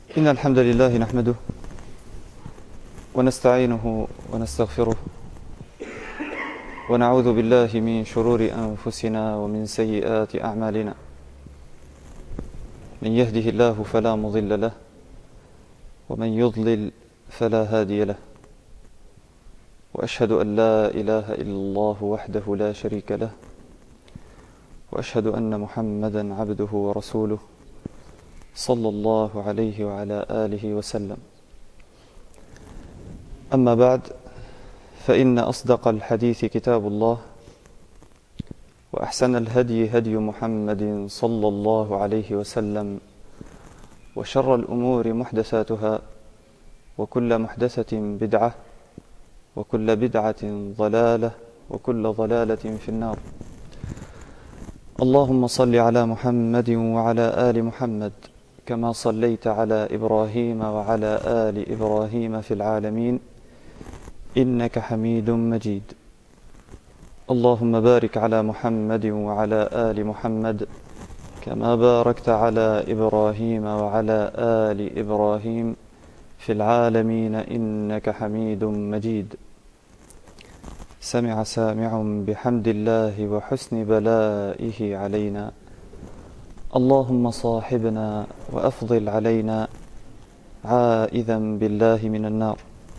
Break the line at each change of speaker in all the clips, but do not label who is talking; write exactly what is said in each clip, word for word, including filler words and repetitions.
إن الحمد لله نحمده ونستعينه ونستغفره ونعوذ بالله من شرور أنفسنا ومن سيئات أعمالنا. من يهده الله فلا مضل له ومن يضلل فلا هادي له، وأشهد أن لا إله إلا الله وحده لا شريك له، وأشهد أن محمدا عبده ورسوله صلى الله عليه وعلى آله وسلم. أما بعد، فإن أصدق الحديث كتاب الله، وأحسن الهدي هدي محمد صلى الله عليه وسلم، وشر الأمور محدثاتها، وكل محدثة بدعة، وكل بدعة ضلالة، وكل ضلالة في النار. اللهم صل على محمد وعلى آل محمد كما صليت على إبراهيم وعلى آل إبراهيم في العالمين إنك حميد مجيد. اللهم بارك على محمد وعلى آل محمد كما باركت على إبراهيم وعلى آل إبراهيم في العالمين إنك حميد مجيد. سمع سامع بحمد الله وحسن بلائه علينا، اللهم صاحبنا وأفضل علينا عائذا بالله من النار.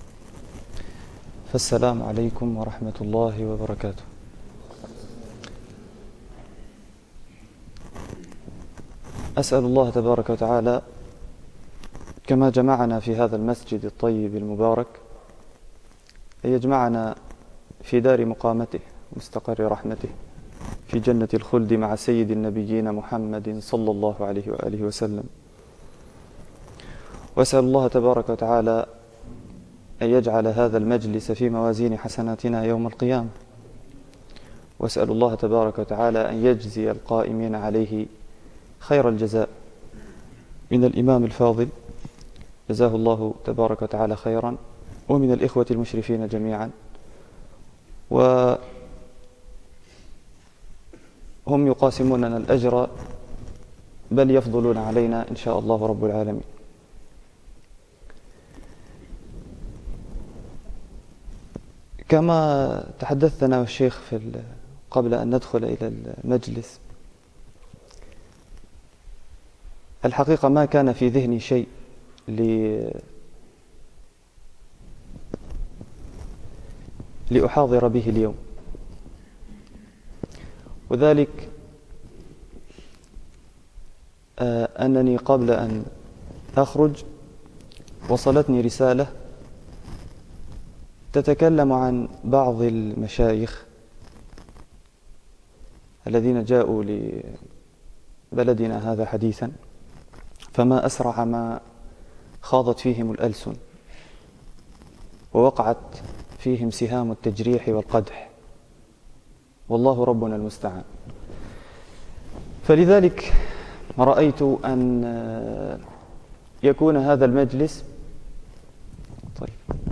فالسلام عليكم ورحمة الله وبركاته. أسأل الله تبارك وتعالى كما جمعنا في هذا المسجد الطيب المبارك أن يجمعنا في دار مقامته مستقر رحمته في جنة الخلد مع سيد النبيين محمد صلى الله عليه وآله وسلم. وأسأل الله تبارك وتعالى أن يجعل هذا المجلس في موازين حسناتنا يوم القيامة. وأسأل الله تبارك وتعالى أن يجزي القائمين عليه خير الجزاء من الإمام الفاضل جزاه الله تبارك وتعالى خيرا، ومن الإخوة المشرفين جميعا، وهم يقاسموننا الأجر بل يفضلون علينا إن شاء الله رب العالمين. كما تحدثنا والشيخ في قبل أن ندخل إلى المجلس، الحقيقة ما كان في ذهني شيء لأحاضر به اليوم، وذلك أنني قبل أن أخرج وصلتني رسالة تتكلم عن بعض المشايخ الذين جاءوا لبلدنا هذا حديثا، فما أسرع ما خاضت فيهم الألسن ووقعت فيهم سهام التجريح والقدح، والله ربنا المستعان. فلذلك رأيت أن يكون هذا المجلس طيب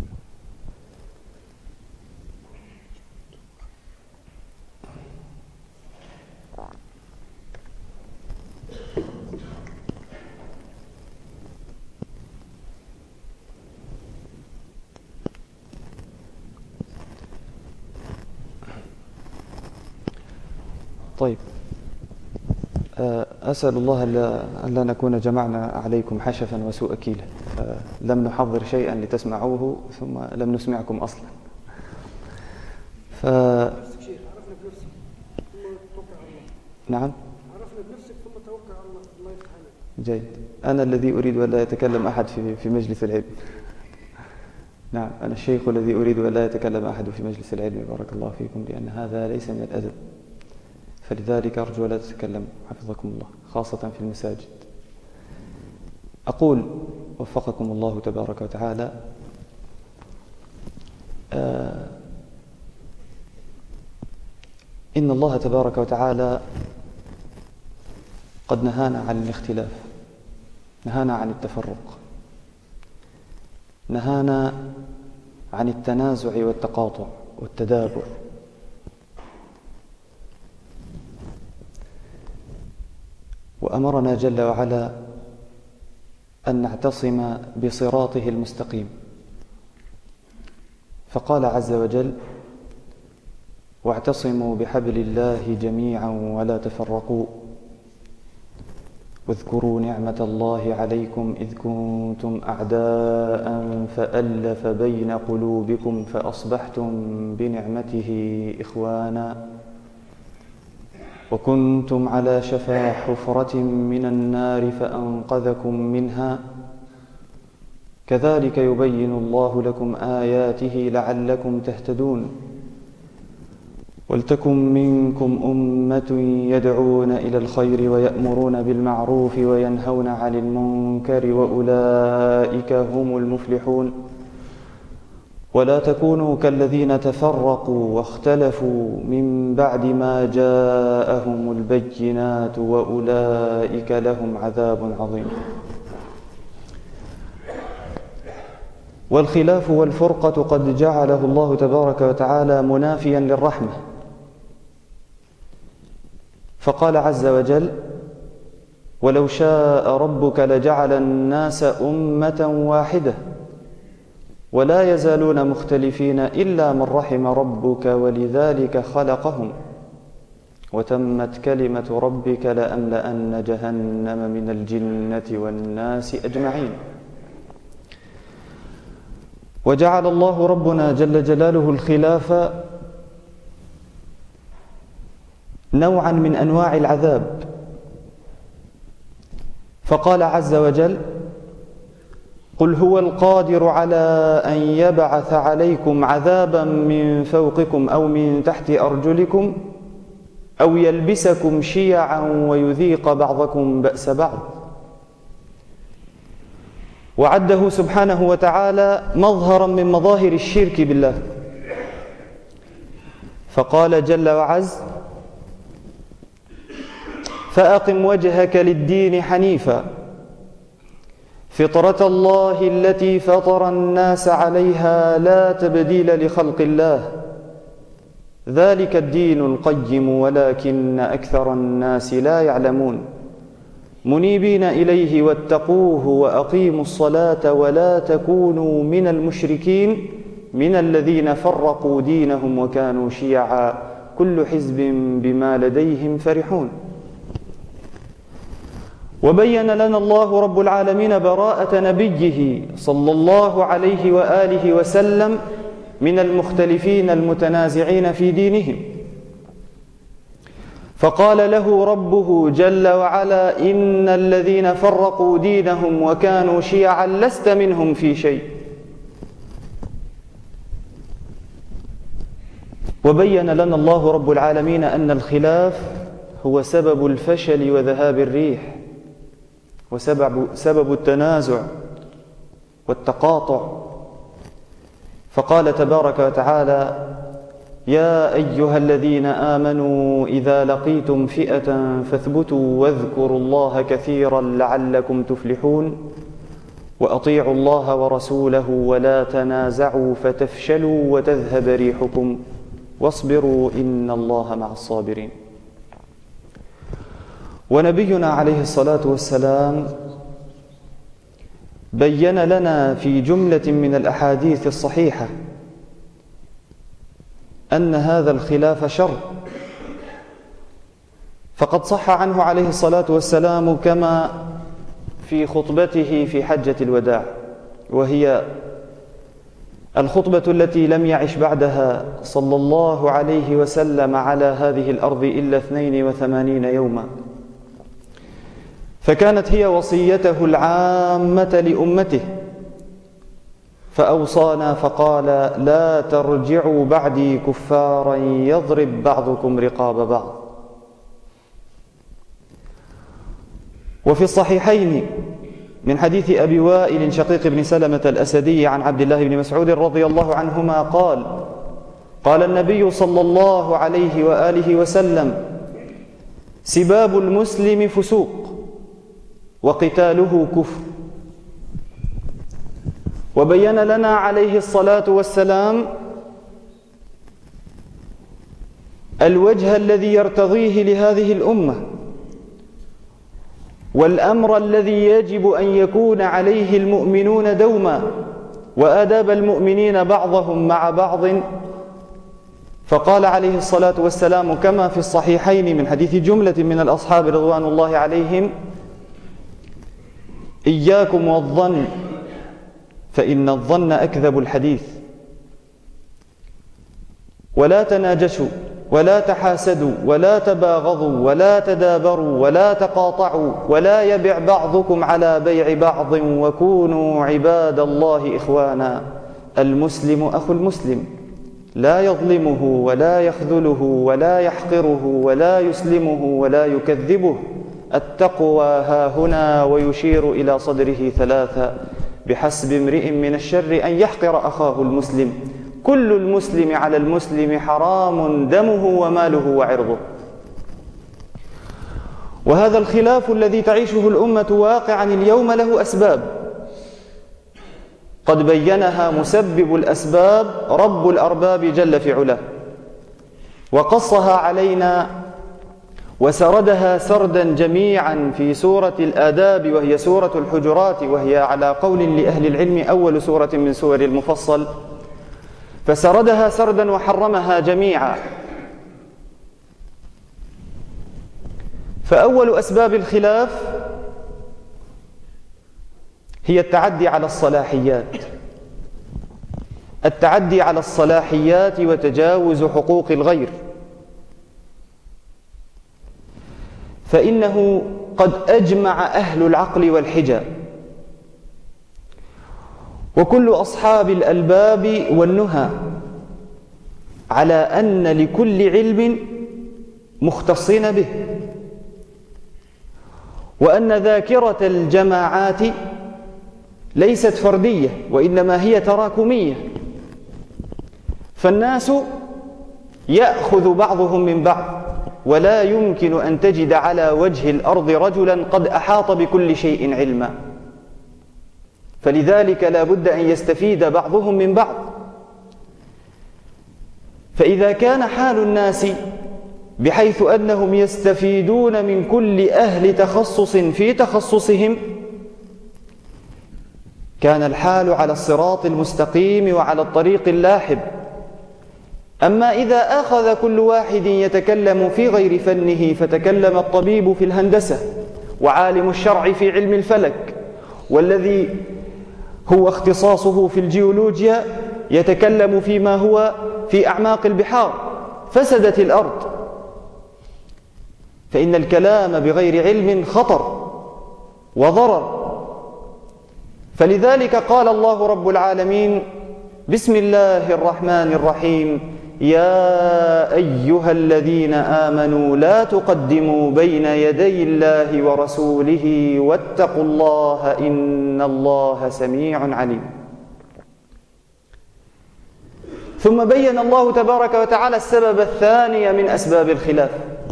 طيب أسأل الله أن لا نكون جمعنا عليكم حشفا وسوء كيلا، لم نحضر شيئا لتسمعوه ثم لم نسمعكم أصلا. ف... نعم، جيد. أنا الذي أريد أن لا يتكلم أحد في في مجلس العلم. نعم، أنا الشيخ الذي أريد أن لا يتكلم أحد في مجلس العلم، بارك الله فيكم، لأن هذا ليس من الأدب، فلذلك أرجو لا تتكلموا حفظكم الله، خاصة في المساجد. أقول وفقكم الله تبارك وتعالى، آه إن الله تبارك وتعالى قد نهانا عن الاختلاف، نهانا عن التفرق، نهانا عن التنازع والتقاطع والتدابر. وأمرنا جل وعلا أن نعتصم بصراطه المستقيم، فقال عز وجل: واعتصموا بحبل الله جميعا ولا تفرقوا واذكروا نعمة الله عليكم إذ كنتم أعداء فألف بين قلوبكم فأصبحتم بنعمته إخوانا وكنتم على شفا حفرة من النار فأنقذكم منها كذلك يبين الله لكم آياته لعلكم تهتدون ولتكن منكم أمة يدعون إلى الخير ويأمرون بالمعروف وينهون عن المنكر وأولئك هم المفلحون ولا تكونوا كالذين تفرقوا واختلفوا من بعد ما جاءهم البينات وأولئك لهم عذاب عظيم. والخلاف والفرقة قد جعله الله تبارك وتعالى منافيا للرحمة، فقال عز وجل: ولو شاء ربك لجعل الناس أمة واحدة ولا يزالون مختلفين إلا من رحم ربك ولذلك خلقهم وتمت كلمة ربك لأملأن جهنم من الجنة والناس أجمعين. وجعل الله ربنا جل جلاله الخلاف نوعا من أنواع العذاب، فقال عز وجل: قل هو القادر على أن يبعث عليكم عذابا من فوقكم أو من تحت أرجلكم أو يلبسكم شيعا ويذيق بعضكم بأس بعض. وعده سبحانه وتعالى مظهرا من مظاهر الشرك بالله، فقال جل وعز: فأقم وجهك للدين حنيفا فطرة الله التي فطر الناس عليها لا تبديل لخلق الله ذلك الدين القيم ولكن أكثر الناس لا يعلمون منيبين إليه واتقوه وأقيموا الصلاة ولا تكونوا من المشركين من الذين فرقوا دينهم وكانوا شيعا كل حزب بما لديهم فرحون. وبين لنا الله رب العالمين براءة نبيه صلى الله عليه وآله وسلم من المختلفين المتنازعين في دينهم، فقال له ربه جل وعلا: إن الذين فرقوا دينهم وكانوا شيعا لست منهم في شيء. وبين لنا الله رب العالمين أن الخلاف هو سبب الفشل وذهاب الريح وسبب سبب التنازع والتقاطع، فقال تبارك وتعالى: يا أيها الذين آمنوا إذا لقيتم فئة فاثبتوا واذكروا الله كثيرا لعلكم تفلحون وأطيعوا الله ورسوله ولا تنازعوا فتفشلوا وتذهب ريحكم واصبروا إن الله مع الصابرين. ونبينا عليه الصلاة والسلام بين لنا في جملة من الأحاديث الصحيحة أن هذا الخلاف شر، فقد صح عنه عليه الصلاة والسلام كما في خطبته في حجة الوداع، وهي الخطبة التي لم يعش بعدها صلى الله عليه وسلم على هذه الأرض إلا اثنين وثمانين يوما، فكانت هي وصيته العامة لأمته، فأوصانا فقال: لا ترجعوا بعدي كفارا يضرب بعضكم رقاب بعض. وفي الصحيحين من حديث أبي وائل شقيق بن سلمة الأسدي عن عبد الله بن مسعود رضي الله عنهما قال: قال النبي صلى الله عليه وآله وسلم: سباب المسلم فسوق وقتاله كفر. وبين لنا عليه الصلاة والسلام الوجه الذي يرتضيه لهذه الأمة، والأمر الذي يجب أن يكون عليه المؤمنون دوما، وآداب المؤمنين بعضهم مع بعض. فقال عليه الصلاة والسلام كما في الصحيحين من حديث جملة من الأصحاب رضوان الله عليهم: إياكم والظن فإن الظن أكذب الحديث، ولا تناجشوا ولا تحاسدوا ولا تباغضوا ولا تدابروا ولا تقاطعوا ولا يبع بعضكم على بيع بعض، وكونوا عباد الله إخوانا. المسلم أخو المسلم، لا يظلمه ولا يخذله ولا يحقره ولا يسلمه ولا يكذبه. التقوى هاهنا، ويشير إلى صدره ثلاثة: بحسب امرئ من الشر أن يحقر أخاه المسلم، كل المسلم على المسلم حرام دمه وماله وعرضه. وهذا الخلاف الذي تعيشه الأمة واقعا اليوم له أسباب قد بينها مسبب الأسباب رب الأرباب جل في علاه، وقصها علينا وسردها سردا جميعا في سورة الآداب، وهي سورة الحجرات، وهي على قول لأهل العلم أول سورة من سور المفصل، فسردها سردا وحرمها جميعا. فأول أسباب الخلاف هي التعدي على الصلاحيات، التعدي على الصلاحيات وتجاوز حقوق الغير. فإنه قد أجمع أهل العقل والحجة وكل أصحاب الألباب والنهى على أن لكل علم مختصين به، وأن ذاكرة الجماعات ليست فردية وإنما هي تراكمية، فالناس يأخذ بعضهم من بعض، ولا يمكن أن تجد على وجه الأرض رجلا قد أحاط بكل شيء علما، فلذلك لا بد أن يستفيد بعضهم من بعض. فإذا كان حال الناس بحيث أنهم يستفيدون من كل أهل تخصص في تخصصهم، كان الحال على الصراط المستقيم وعلى الطريق اللاحب. أما إذا أخذ كل واحد يتكلم في غير فنه، فتكلم الطبيب في الهندسة، وعالم الشرع في علم الفلك، والذي هو اختصاصه في الجيولوجيا يتكلم فيما هو في أعماق البحار، فسدت الأرض. فإن الكلام بغير علم خطر وضرر. فلذلك قال الله رب العالمين: بسم الله الرحمن الرحيم: يا أيها الذين آمنوا لا تقدموا بين يدي الله ورسوله واتقوا الله إن الله سميع عليم. ثم بين الله تبارك وتعالى السبب الثاني من أسباب الخلاف،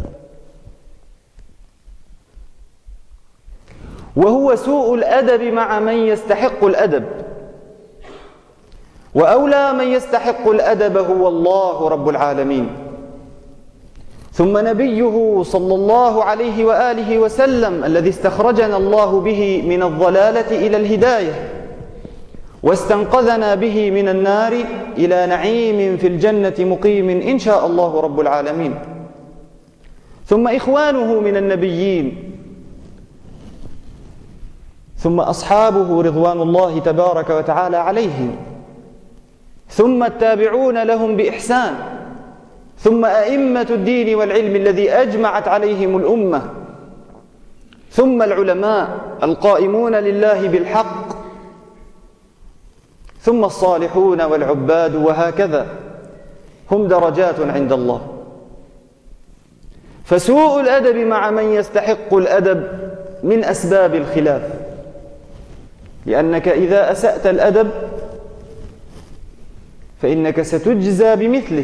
وهو سوء الأدب مع من يستحق الأدب. وأولى من يستحق الأدب هو الله رب العالمين، ثم نبيه صلى الله عليه وآله وسلم الذي استخرجنا الله به من الضلالة إلى الهداية، واستنقذنا به من النار إلى نعيم في الجنة مقيم إن شاء الله رب العالمين. ثم إخوانه من النبيين، ثم أصحابه رضوان الله تبارك وتعالى عليهم، ثم التابعون لهم بإحسان، ثم أئمة الدين والعلم الذي أجمعت عليهم الأمة، ثم العلماء القائمون لله بالحق، ثم الصالحون والعباد، وهكذا هم درجات عند الله. فسوء الأدب مع من يستحق الأدب من أسباب الخلاف، لأنك إذا أسأت الأدب فإنك ستجزى بمثله.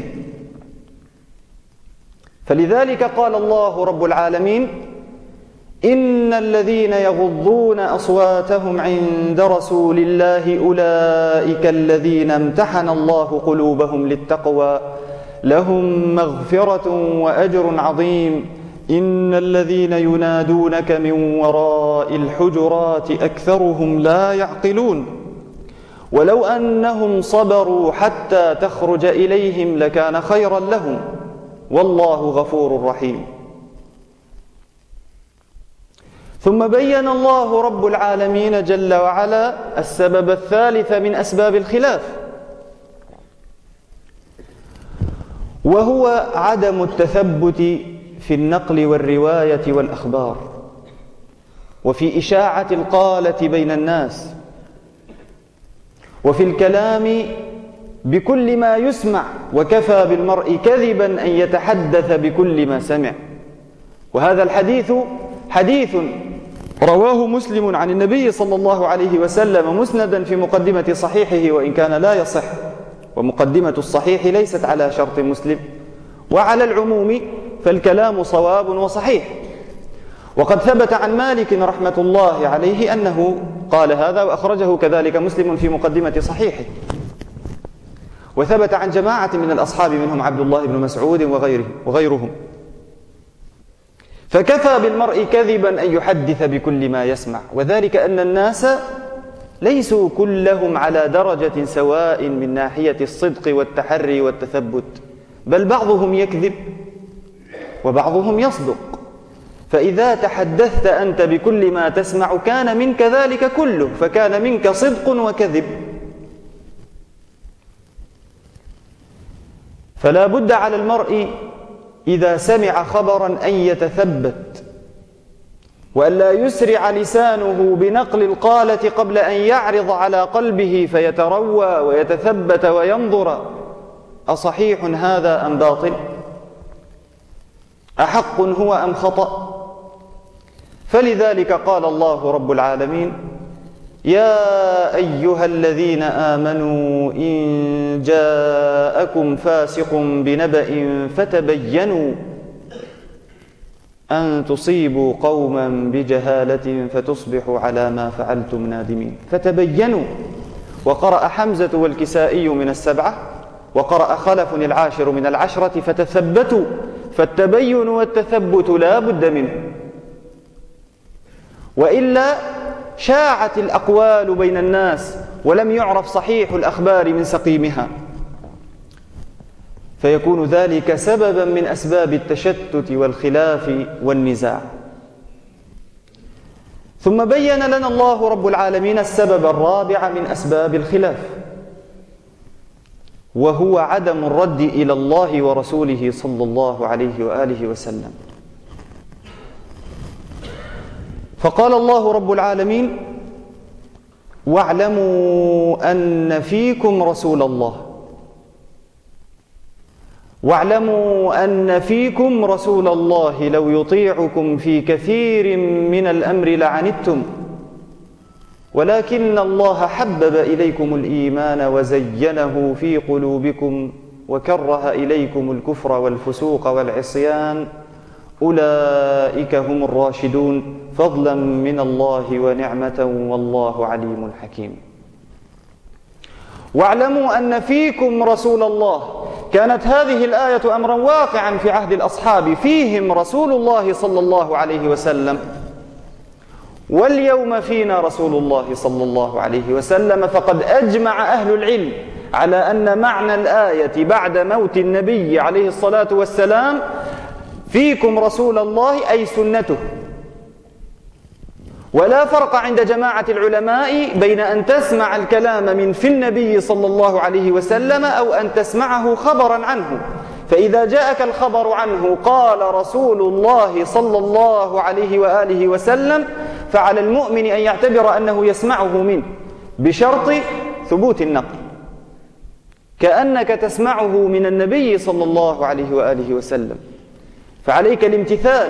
فلذلك قال الله رب العالمين: إن الذين يغضون أصواتهم عند رسول الله أولئك الذين امتحن الله قلوبهم للتقوى لهم مغفرة وأجر عظيم. إن الذين ينادونك من وراء الحجرات أكثرهم لا يعقلون ولو أنهم صبروا حتى تخرج إليهم لكان خيرا لهم والله غفور رحيم. ثم بين الله رب العالمين جل وعلا السبب الثالث من أسباب الخلاف، وهو عدم التثبت في النقل والرواية والأخبار، وفي إشاعة القالة بين الناس، وفي الكلام بكل ما يسمع، وكفى بالمرء كذبا أن يتحدث بكل ما سمع. وهذا الحديث حديث رواه مسلم عن النبي صلى الله عليه وسلم مسندا في مقدمة صحيحه، وإن كان لا يصح، ومقدمة الصحيح ليست على شرط مسلم، وعلى العموم فالكلام صواب وصحيح. وقد ثبت عن مالك رحمة الله عليه أنه قال هذا، وأخرجه كذلك مسلم في مقدمة صحيحه. وثبت عن جماعة من الأصحاب منهم عبد الله بن مسعود وغيره وغيرهم. فكفى بالمرء كذبا أن يحدث بكل ما يسمع، وذلك أن الناس ليسوا كلهم على درجة سواء من ناحية الصدق والتحري والتثبت، بل بعضهم يكذب وبعضهم يصدق. فإذا تحدثت أنت بكل ما تسمع كان منك ذلك كله، فكان منك صدق وكذب. فلا بد على المرء إذا سمع خبرا أن يتثبت، وأن لا يسرع لسانه بنقل القالة قبل أن يعرض على قلبه فيتروى ويتثبت وينظر أصحيح هذا أم باطل، أحق هو أم خطأ. فلذلك قال الله رب العالمين: يا أيها الذين آمنوا إن جاءكم فاسق بنبأ فتبينوا أن تصيبوا قوما بجهالة فتصبحوا على ما فعلتم نادمين. فتبينوا. وقرأ حمزة والكسائي من السبعة، وقرأ خلف العاشر من العشرة فتثبتوا. فالتبين والتثبت لا بد منه، وإلا شاعت الأقوال بين الناس ولم يعرف صحيح الأخبار من سقيمها، فيكون ذلك سببا من أسباب التشتت والخلاف والنزاع. ثم بين لنا الله رب العالمين السبب الرابع من أسباب الخلاف، وهو عدم الرد إلى الله ورسوله صلى الله عليه وآله وسلم. فقال الله رب العالمين: واعلموا أن فيكم رسول الله واعلموا أن فيكم رسول الله لو يطيعكم في كثير من الأمر لعنتم ولكن الله حبب إليكم الإيمان وزينه في قلوبكم وكره إليكم الكفر والفسوق والعصيان أولئك هم الراشدون فضلا من الله ونعمة والله عليم حكيم. واعلموا أن فيكم رسول الله. كانت هذه الآية أمرا واقعا في عهد الأصحاب، فيهم رسول الله صلى الله عليه وسلم، واليوم فينا رسول الله صلى الله عليه وسلم. فقد أجمع أهل العلم على أن معنى الآية بعد موت النبي عليه الصلاة والسلام فيكم رسول الله أي سنته. ولا فرق عند جماعة العلماء بين أن تسمع الكلام من في النبي صلى الله عليه وسلم أو أن تسمعه خبرا عنه. فإذا جاءك الخبر عنه قال رسول الله صلى الله عليه وآله وسلم، فعلى المؤمن أن يعتبر أنه يسمعه منه بشرط ثبوت النقل، كأنك تسمعه من النبي صلى الله عليه وآله وسلم، فعليك الامتثال.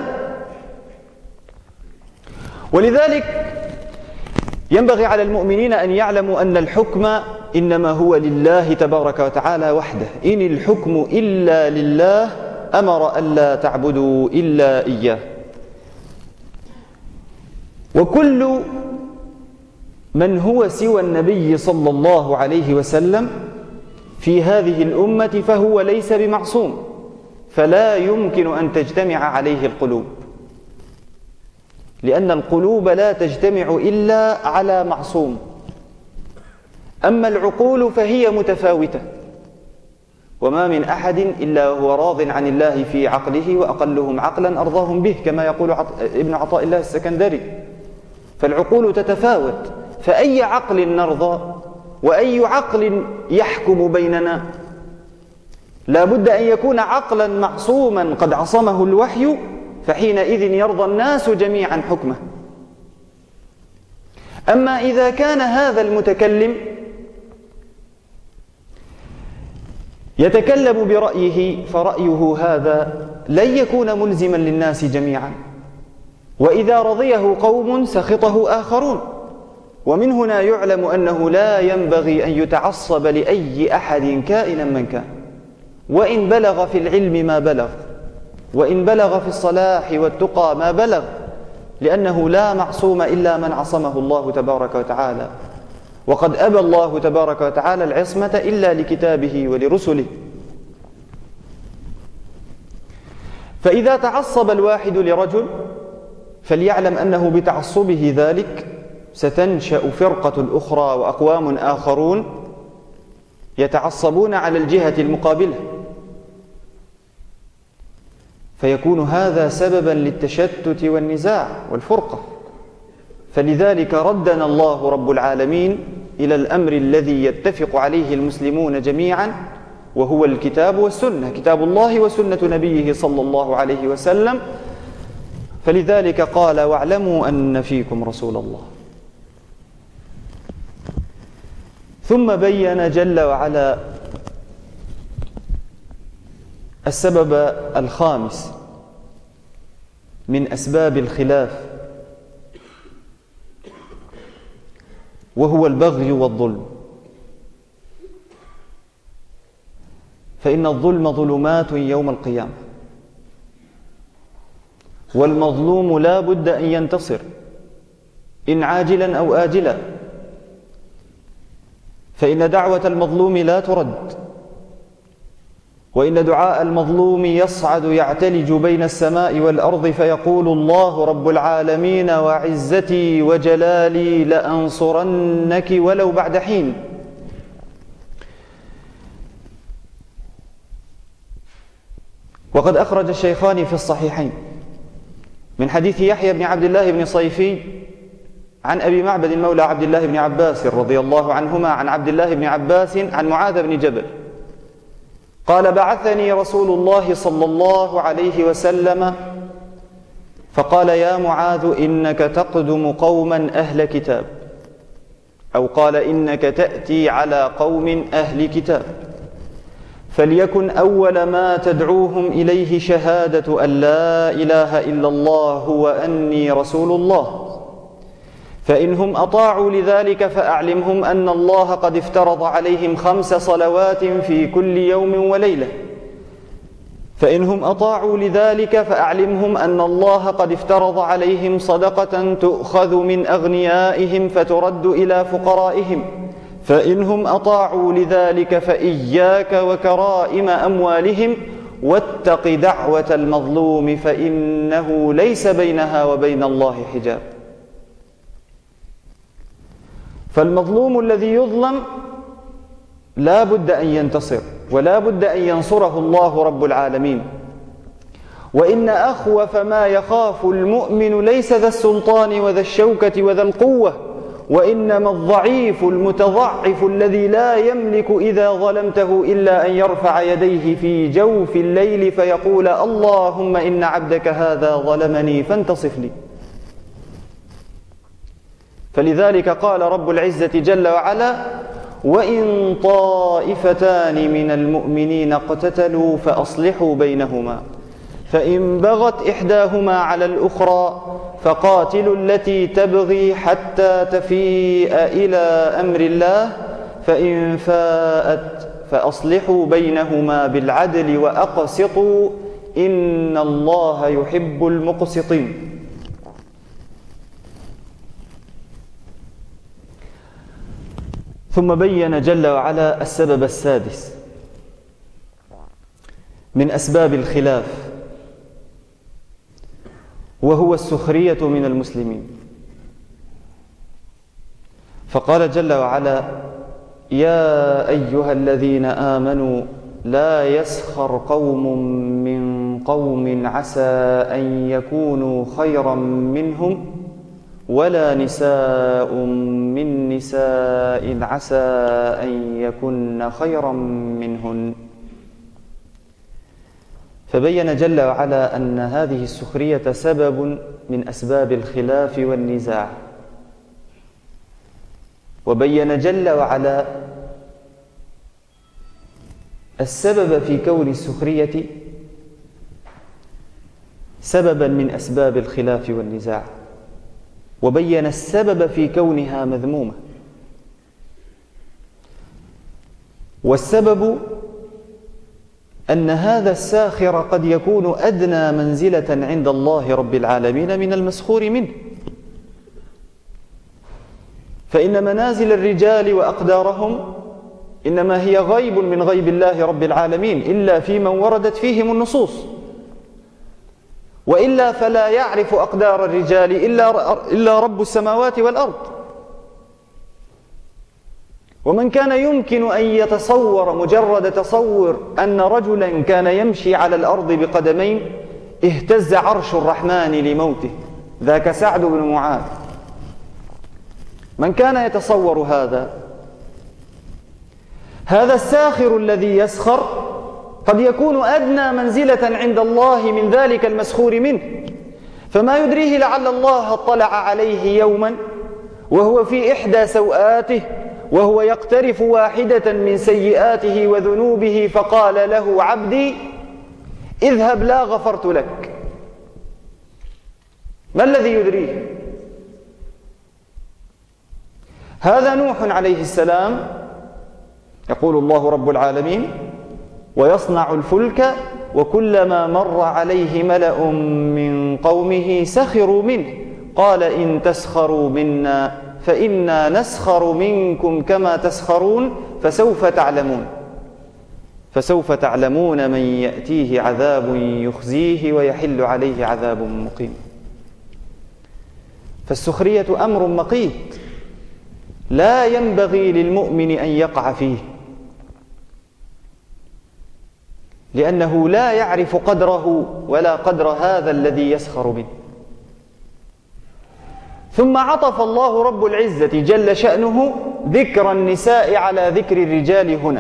ولذلك ينبغي على المؤمنين أن يعلموا أن الحكم إنما هو لله تبارك وتعالى وحده. إن الحكم إلا لله أمر ألا تعبدوا إلا إياه. وكل من هو سوى النبي صلى الله عليه وسلم في هذه الأمة فهو ليس بمعصوم، فلا يمكن أن تجتمع عليه القلوب، لأن القلوب لا تجتمع إلا على معصوم. أما العقول فهي متفاوتة، وما من أحد إلا وهو راض عن الله في عقله، وأقلهم عقلا أرضاهم به، كما يقول ابن عطاء الله السكندري. فالعقول تتفاوت، فأي عقل نرضى وأي عقل يحكم بيننا؟ لا بد أن يكون عقلا معصوما قد عصمه الوحي، فحينئذ يرضى الناس جميعا حكمه. أما إذا كان هذا المتكلم يتكلم برأيه، فرأيه هذا لن يكون ملزما للناس جميعا، وإذا رضيه قوم سخطه آخرون. ومن هنا يعلم أنه لا ينبغي أن يتعصب لأي أحد كائنا من كان، وإن بلغ في العلم ما بلغ، وإن بلغ في الصلاح والتقى ما بلغ، لأنه لا معصوم إلا من عصمه الله تبارك وتعالى، وقد أبى الله تبارك وتعالى العصمة إلا لكتابه ولرسله. فإذا تعصب الواحد لرجل فليعلم أنه بتعصبه ذلك ستنشأ فرقة أخرى وأقوام آخرون يتعصبون على الجهة المقابلة، فيكون هذا سببا للتشتت والنزاع والفرقة. فلذلك ردنا الله رب العالمين إلى الأمر الذي يتفق عليه المسلمون جميعا، وهو الكتاب والسنة، كتاب الله وسنة نبيه صلى الله عليه وسلم. فلذلك قال: واعلموا أن فيكم رسول الله. ثم بين جل وعلا السبب الخامس من أسباب الخلاف، وهو البغي والظلم. فإن الظلم ظلمات يوم القيامة، والمظلوم لا بد أن ينتصر إن عاجلا أو آجلا، فإن دعوة المظلوم لا ترد، وإن دعاء المظلوم يصعد يعتلج بين السماء والأرض، فيقول الله رب العالمين: وعزتي وجلالي لأنصرنك ولو بعد حين. وقد أخرج الشيخان في الصحيحين من حديث يحيى بن عبد الله بن صيفي عن أبي معبد مولى عبد الله بن عباس رضي الله عنهما عن عبد الله بن عباس عن معاذ بن جبل قال: بعثني رسول الله صلى الله عليه وسلم فقال: يا معاذ إنك تقدم قوما أهل كتاب، أو قال: إنك تأتي على قوم أهل كتاب، فليكن أول ما تدعوهم إليه شهادة أن لا إله إلا الله وأني رسول الله، فإنهم أطاعوا لذلك فأعلمهم أن الله قد افترض عليهم خمس صلوات في كل يوم وليلة، فإنهم أطاعوا لذلك فأعلمهم أن الله قد افترض عليهم صدقة تؤخذ من أغنيائهم فترد إلى فقرائهم، فإنهم أطاعوا لذلك فإياك وكرائم أموالهم، واتق دعوة المظلوم فإنه ليس بينها وبين الله حجاب. فالمظلوم الذي يظلم لا بد أن ينتصر، ولا بد أن ينصره الله رب العالمين. وإن أخوف ما يخاف المؤمن ليس ذا السلطان وذا الشوكة وذا القوة، وإنما الضعيف المتضعف الذي لا يملك إذا ظلمته إلا أن يرفع يديه في جوف الليل فيقول: اللهم إن عبدك هذا ظلمني فانتصف لي. فلذلك قال رب العزة جل وعلا: وإن طائفتان من المؤمنين اقتتلوا فأصلحوا بينهما، فإن بغت إحداهما على الأخرى فقاتلوا التي تبغي حتى تفيء إلى أمر الله، فإن فاءت فأصلحوا بينهما بالعدل وأقسطوا إن الله يحب المقسطين. ثم بين جل وعلا السبب السادس من أسباب الخلاف، وهو السخرية من المسلمين. فقال جل وعلا: يا أيها الذين آمنوا لا يسخر قوم من قوم عسى أن يكونوا خيرا منهم ولا نساء من نساء عسى أن يكن خيرا منهن. فبين جل وعلا أن هذه السخرية سبب من أسباب الخلاف والنزاع، وبين جل وعلا السبب في كون السخرية سببا من أسباب الخلاف والنزاع، وبين السبب في كونها مذمومة. والسبب أن هذا الساخر قد يكون أدنى منزلة عند الله رب العالمين من المسخور منه، فإن منازل الرجال وأقدارهم إنما هي غيب من غيب الله رب العالمين، إلا في من وردت فيهم النصوص، وإلا فلا يعرف أقدار الرجال إلا رب السماوات والأرض. ومن كان يمكن أن يتصور مجرد تصور أن رجلا كان يمشي على الأرض بقدمين اهتز عرش الرحمن لموته، ذاك سعد بن معاذ. من كان يتصور هذا، هذا الساخر الذي يسخر قد يكون أدنى منزلة عند الله من ذلك المسخور منه، فما يدريه لعل الله اطلع عليه يوما وهو في إحدى سوآته وهو يقترف واحدة من سيئاته وذنوبه فقال له: عبدي اذهب لا غفرت لك. ما الذي يدريه؟ هذا نوح عليه السلام، يقول الله رب العالمين: ويصنع الفلك وكلما مر عليه ملأ من قومه سخروا منه قال إن تسخروا منا فإنا نسخر منكم كما تسخرون فسوف تعلمون فسوف تعلمون من يأتيه عذاب يخزيه ويحل عليه عذاب مقيم. فالسخرية أمر مقيت لا ينبغي للمؤمن أن يقع فيه، لأنه لا يعرف قدره ولا قدر هذا الذي يسخر منه. ثم عطف الله رب العزة جل شأنه ذكر النساء على ذكر الرجال هنا،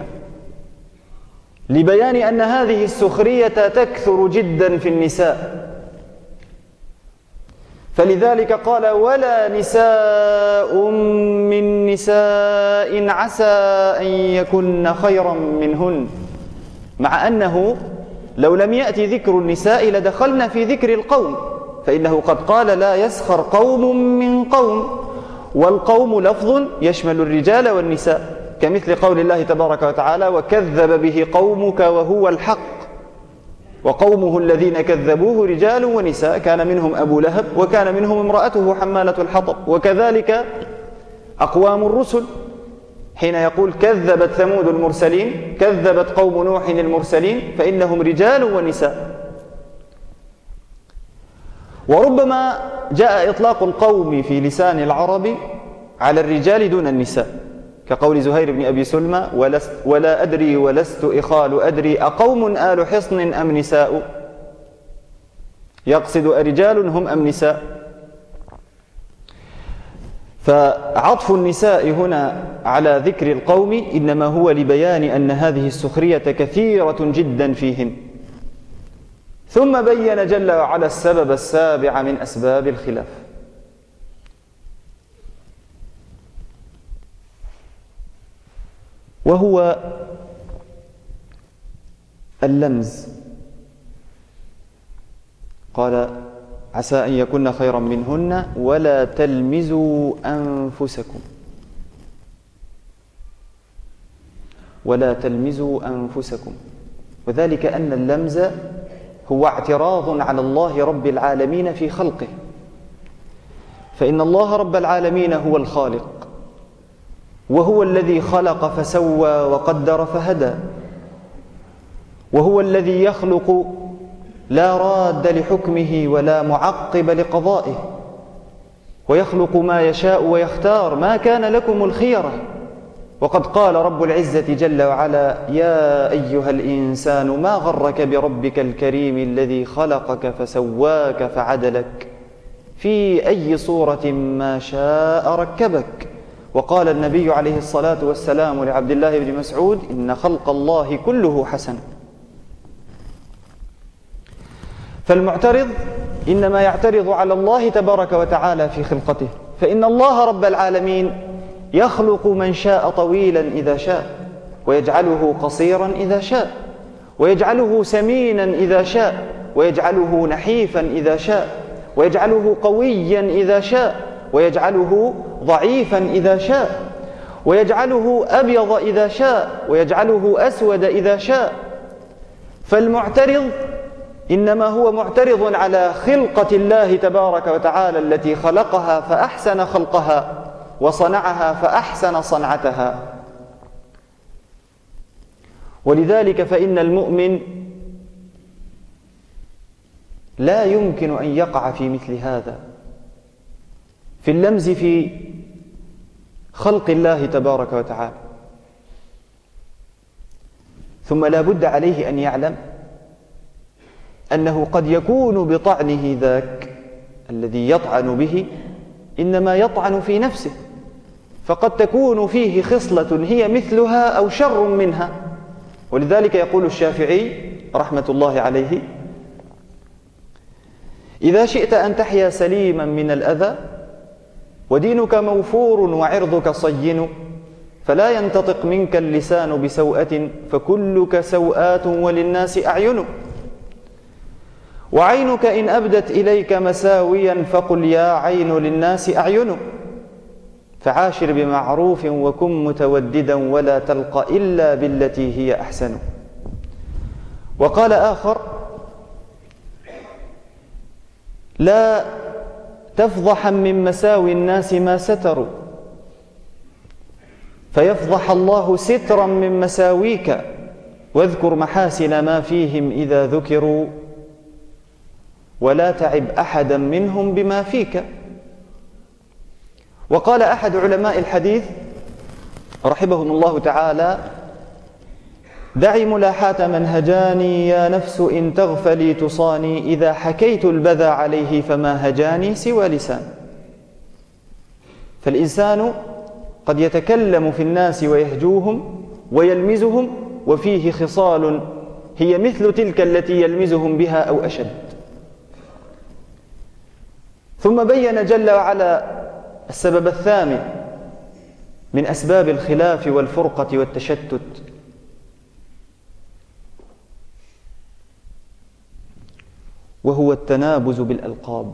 لبيان أن هذه السخرية تكثر جدا في النساء. فلذلك قال: ولا نساء من نساء عسى أن يكن خيرا منهن، مع أنه لو لم يأتي ذكر النساء لدخلنا في ذكر القوم، فإنه قد قال: لا يسخر قوم من قوم، والقوم لفظ يشمل الرجال والنساء، كمثل قول الله تبارك وتعالى: وكذب به قومك وهو الحق، وقومه الذين كذبوه رجال ونساء كان منهم أبو لهب وكان منهم امرأته حمالة الحطب. وكذلك أقوام الرسل، حين يقول كذبت ثمود المرسلين، كذبت قوم نوح المرسلين، فإنهم رجال ونساء. وربما جاء إطلاق القوم في لسان العرب على الرجال دون النساء، كقول زهير بن أبي سلمى: ولست ولا أدري ولست إخال أدري أقوم آل حصن أم نساء، يقصد أرجال هم أم نساء. فعطف النساء هنا على ذكر القوم إنما هو لبيان أن هذه السخرية كثيرة جدا فيهن. ثم بين جل وعلا السبب السابع من أسباب الخلاف، وهو اللمز. قال: عسى أن يكن خيرا منهن ولا تلمزوا أنفسكم ولا تلمزوا أنفسكم وذلك أن اللمز هو اعتراض على الله رب العالمين في خلقه، فإن الله رب العالمين هو الخالق، وهو الذي خلق فسوى وقدر فهدى، وهو الذي يخلق لا راد لحكمه ولا معقب لقضائه، ويخلق ما يشاء ويختار، ما كان لكم الخيرة. وقد قال رب العزة جل وعلا: يا أيها الإنسان ما غرك بربك الكريم الذي خلقك فسواك فعدلك في أي صورة ما شاء ركبك. وقال النبي عليه الصلاة والسلام لعبد الله بن مسعود: إن خلق الله كله حسن. فالمعترض إنما يعترض على الله تبارك وتعالى في خلقته، فإن الله رب العالمين يخلق من شاء طويلا إذا شاء، ويجعله قصيرا إذا شاء، ويجعله سمينا إذا شاء، ويجعله نحيفا إذا شاء، ويجعله قويا إذا شاء، ويجعله ضعيفا إذا شاء، ويجعله أبيض إذا شاء، ويجعله أسود إذا شاء. فالمعترض إنما هو معترض على خلقة الله تبارك وتعالى التي خلقها فأحسن خلقها، وصنعها فأحسن صنعتها. ولذلك فإن المؤمن لا يمكن أن يقع في مثل هذا، في اللمز في خلق الله تبارك وتعالى. ثم لا بد عليه أن يعلم أنه قد يكون بطعنه ذاك الذي يطعن به إنما يطعن في نفسه، فقد تكون فيه خصلة هي مثلها أو شر منها. ولذلك يقول الشافعي رحمة الله عليه: إذا شئت أن تحيا سليما من الأذى ودينك موفور وعرضك صين، فلا ينتطق منك اللسان بسوءة، فكلك سوءات وللناس أعين. وعينك إن أبدت إليك مساويا فقل يا عين للناس أعين. فعاشر بمعروف وكن متوددا ولا تلق إلا بالتي هي أحسن. وقال آخر: لا تفضحا من مساوي الناس ما ستروا، فيفضح الله سترا من مساويك، واذكر محاسن ما فيهم إذا ذكروا، ولا تعب أحدا منهم بما فيك. وقال أحد علماء الحديث رحمهم الله تعالى: دعي ملاحاة من هجاني يا نفس إن تغفلي تصاني، إذا حكيت البذى عليه فما هجاني سوى لسان. فالإنسان قد يتكلم في الناس ويهجوهم ويلمزهم، وفيه خصال هي مثل تلك التي يلمزهم بها أو أشد. ثم بين جل وعلا السبب الثامن من أسباب الخلاف والفرقة والتشتت، وهو التنابز بالألقاب.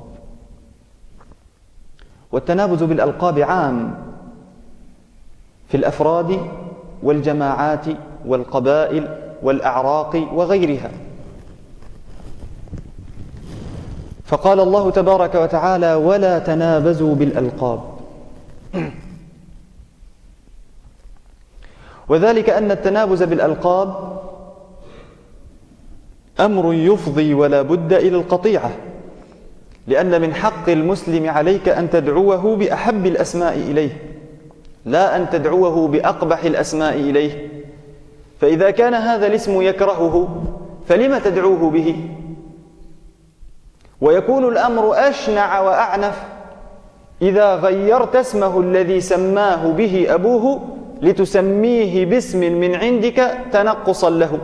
والتنابز بالألقاب عام في الأفراد والجماعات والقبائل والأعراق وغيرها. فقال الله تبارك وتعالى: ولا تنابزوا بالألقاب. وذلك أن التنابز بالألقاب أمر يفضي ولا بد إلى القطيعة، لأن من حق المسلم عليك أن تدعوه بأحب الأسماء إليه، لا أن تدعوه بأقبح الأسماء إليه. فإذا كان هذا الاسم يكرهه فلم تدعوه به؟ ويكون الأمر أشنع وأعنف إذا غيرت اسمه الذي سماه به أبوه لتسميه باسم من عندك تنقصا له.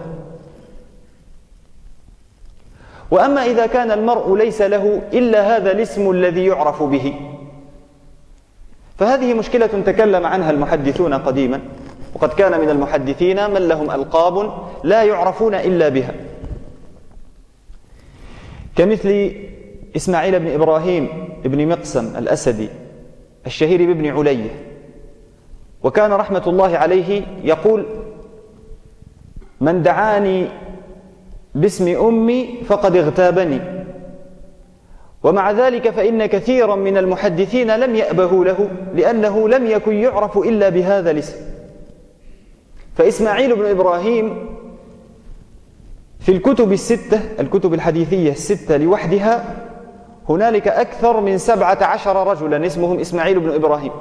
وأما إذا كان المرء ليس له إلا هذا الاسم الذي يعرف به، فهذه مشكلة تكلم عنها المحدثون قديما، وقد كان من المحدثين من لهم ألقاب لا يعرفون إلا بها، كمثل إسماعيل بن إبراهيم بن مقسم الأسدي الشهير بابن علية. وكان رحمة الله عليه يقول: من دعاني باسم أمي فقد اغتابني. ومع ذلك فإن كثيرا من المحدثين لم يأبهوا له، لأنه لم يكن يعرف إلا بهذا الاسم. فإسماعيل بن إبراهيم في الكتب الستة، الكتب الحديثية الستة لوحدها، هنالك أكثر من سبعة عشر رجلا اسمهم إسماعيل بن إبراهيم،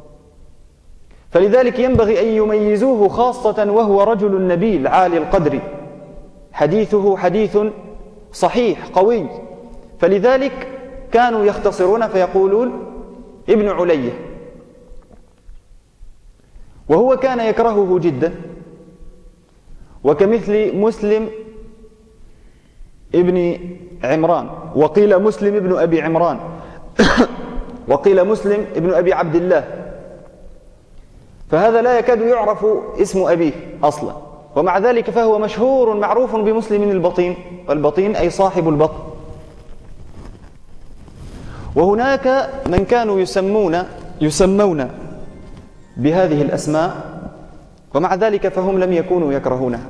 فلذلك ينبغي أن يميزوه، خاصة وهو رجل نبيل عالي القدر، حديثه حديث صحيح قوي، فلذلك كانوا يختصرون فيقولون ابن علية، وهو كان يكرهه جدا، وكمثل مسلم ابن عمران، وقيل مسلم ابن أبي عمران وقيل مسلم ابن أبي عبد الله، فهذا لا يكاد يعرف اسم أبيه أصلا، ومع ذلك فهو مشهور معروف بمسلم البطين، والبطين أي صاحب البطن. وهناك من كانوا يسمون يسمون بهذه الأسماء، ومع ذلك فهم لم يكونوا يكرهونها،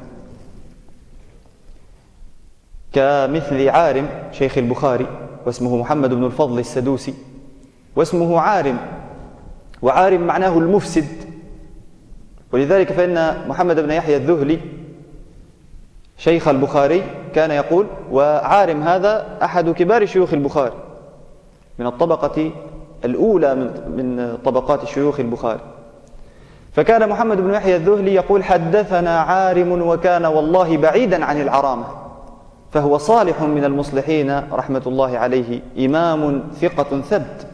كمثل عارم شيخ البخاري، واسمه محمد بن الفضل السدوسي، واسمه عارم، وعارم معناه المفسد، ولذلك فإن محمد بن يحيى الذهلي شيخ البخاري كان يقول، وعارم هذا أحد كبار شيوخ البخاري من الطبقة الأولى من طبقات شيوخ البخاري، فكان محمد بن يحيى الذهلي يقول: حدثنا عارم وكان والله بعيدا عن العرامة، فهو صالح من المصلحين رحمة الله عليه، إمام ثقة ثبت.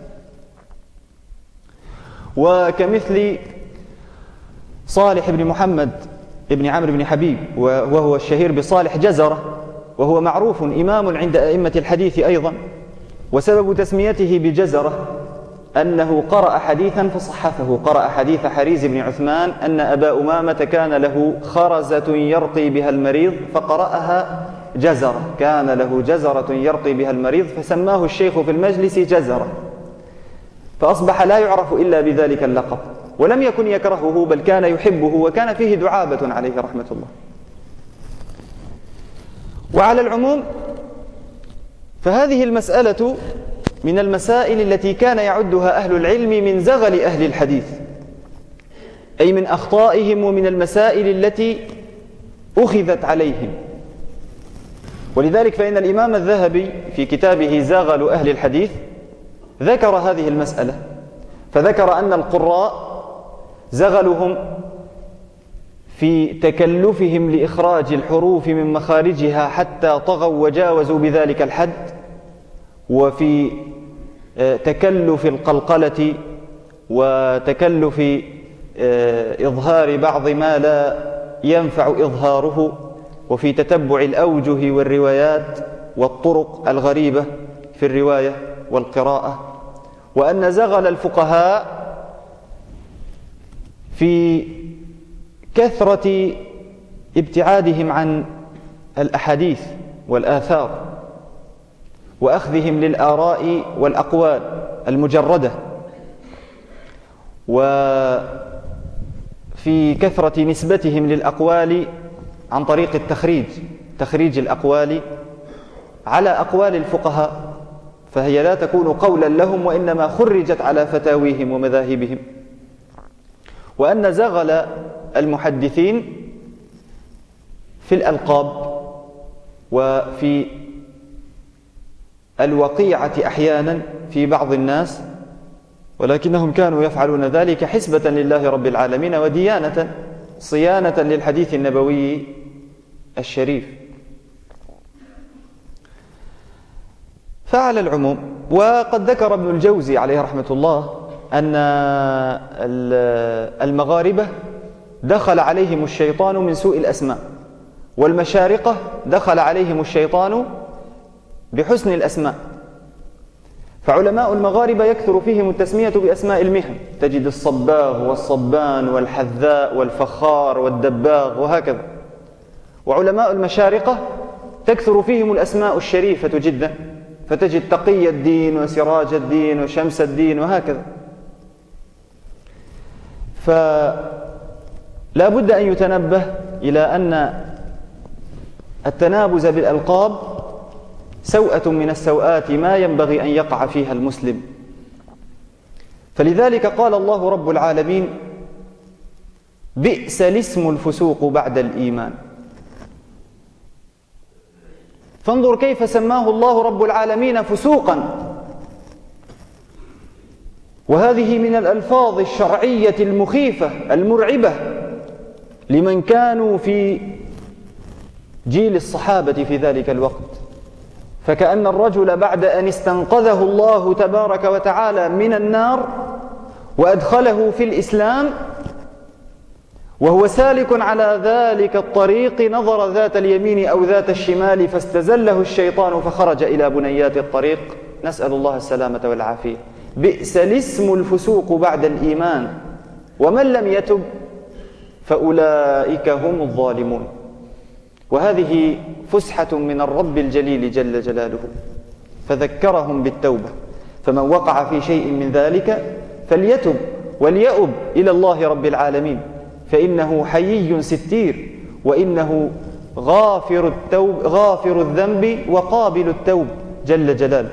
وكمثل صالح بن محمد بن عمرو بن حبيب، وهو الشهير بصالح جزرة، وهو معروف إمام عند أئمة الحديث أيضا، وسبب تسميته بجزرة أنه قرأ حديثا فصحفه، قرأ حديث حريز بن عثمان أن أبا أمامة كان له خرزة يرقي بها المريض فقرأها جزرة، كان له جزرة يرقي بها المريض، فسماه الشيخ في المجلس جزرة، فأصبح لا يعرف إلا بذلك اللقب، ولم يكن يكرهه بل كان يحبه، وكان فيه دعابة عليه رحمة الله. وعلى العموم فهذه المسألة من المسائل التي كان يعدها أهل العلم من زغل أهل الحديث، أي من أخطائهم ومن المسائل التي أخذت عليهم. ولذلك فإن الإمام الذهبي في كتابه زاغل أهل الحديث ذكر هذه المسألة، فذكر أن القراء زغلهم في تكلفهم لإخراج الحروف من مخارجها حتى طغوا وجاوزوا بذلك الحد، وفي تكلف القلقلة وتكلف إظهار بعض ما لا ينفع إظهاره، وفي تتبع الأوجه والروايات والطرق الغريبة في الرواية والقراءة، وأن زغل الفقهاء في كثرة ابتعادهم عن الأحاديث والآثار، وأخذهم للآراء والأقوال المجردة، وفي كثرة نسبتهم للأقوال عن طريق التخريج، تخريج الأقوال على أقوال الفقهاء، فهي لا تكون قولا لهم وإنما خرجت على فتاويهم ومذاهبهم. وأن زغل المحدثين في الألقاب وفي الوقيعة أحيانا في بعض الناس، ولكنهم كانوا يفعلون ذلك حسبة لله رب العالمين وديانة صيانة للحديث النبوي الشريف. فعلى العموم، وقد ذكر ابن الجوزي عليه رحمة الله أن المغاربة دخل عليهم الشيطان من سوء الأسماء، والمشارقة دخل عليهم الشيطان بحسن الأسماء، فعلماء المغاربة يكثر فيهم التسمية بأسماء المهن، تجد الصباغ والصبان والحذاء والفخار والدباغ وهكذا. وعلماء المشارقة تكثر فيهم الأسماء الشريفة جدا، فتجد تقي الدين وسراج الدين وشمس الدين وهكذا. فلا بد أن يتنبه إلى أن التنابز بالألقاب سوءة من السوءات ما ينبغي أن يقع فيها المسلم. فلذلك قال الله رب العالمين: بئس الاسم الفسوق بعد الإيمان. فانظر كيف سماه الله رب العالمين فسوقا، وهذه من الألفاظ الشرعية المخيفة المرعبة لمن كانوا في جيل الصحابة في ذلك الوقت. فكأن الرجل بعد أن استنقذه الله تبارك وتعالى من النار وأدخله في الإسلام وهو سالك على ذلك الطريق، نظر ذات اليمين أو ذات الشمال فاستزله الشيطان فخرج إلى بنيات الطريق. نسأل الله السلامة والعافية. بئس الاسم الفسوق بعد الإيمان، ومن لم يتب فأولئك هم الظالمون. وهذه فسحة من الرب الجليل جل جلاله، فذكرهم بالتوبة. فمن وقع في شيء من ذلك فليتب وليؤب إلى الله رب العالمين، فإنه حيي ستير، وإنه غافر التوب غافر الذنب وقابل التوب جل جلاله.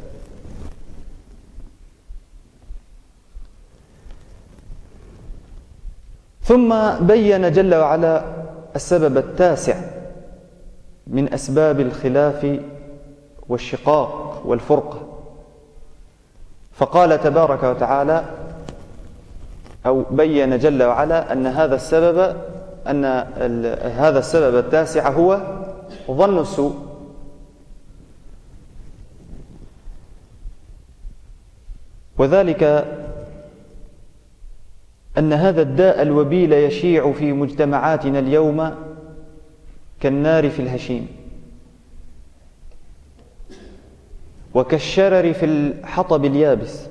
ثم بين جل وعلا السبب التاسع من أسباب الخلاف والشقاق والفرقة، فقال تبارك وتعالى، أو بين جل وعلا أن هذا السبب أن هذا السبب التاسع هو ظن السوء. وذلك أن هذا الداء الوبيل يشيع في مجتمعاتنا اليوم كالنار في الهشيم، وكالشرر في الحطب اليابس.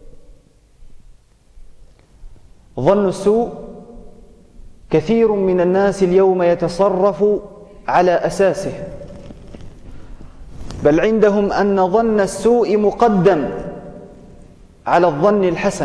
ظن السوء كثير من الناس اليوم يتصرف على أساسه، بل عندهم أن ظن السوء مقدم على الظن الحسن.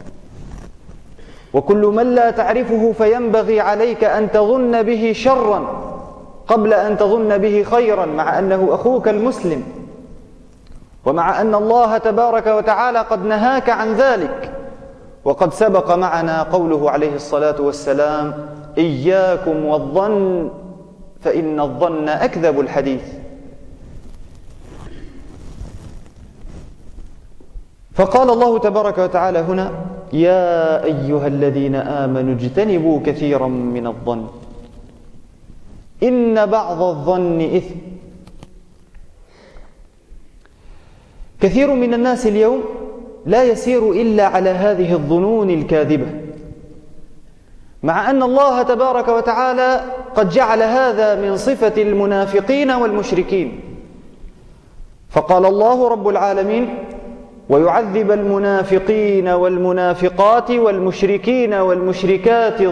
وكل من لا تعرفه فينبغي عليك أن تظن به شرا قبل أن تظن به خيرا، مع أنه أخوك المسلم، ومع أن الله تبارك وتعالى قد نهاك عن ذلك. وقد سبق معنا قوله عليه الصلاة والسلام: إياكم والظن فإن الظن أكذب الحديث. فقال الله تبارك وتعالى هنا: يا أيها الذين آمنوا اجتنبوا كثيرا من الظن إن بعض الظن إثم. كثير من الناس اليوم لا يسير إلا على هذه الظنون الكاذبة، مع أن الله تبارك وتعالى قد جعل هذا من صفة المنافقين والمشركين. فقال الله رب العالمين: ويعذب المنافقين والمنافقات والمشركين والمشركات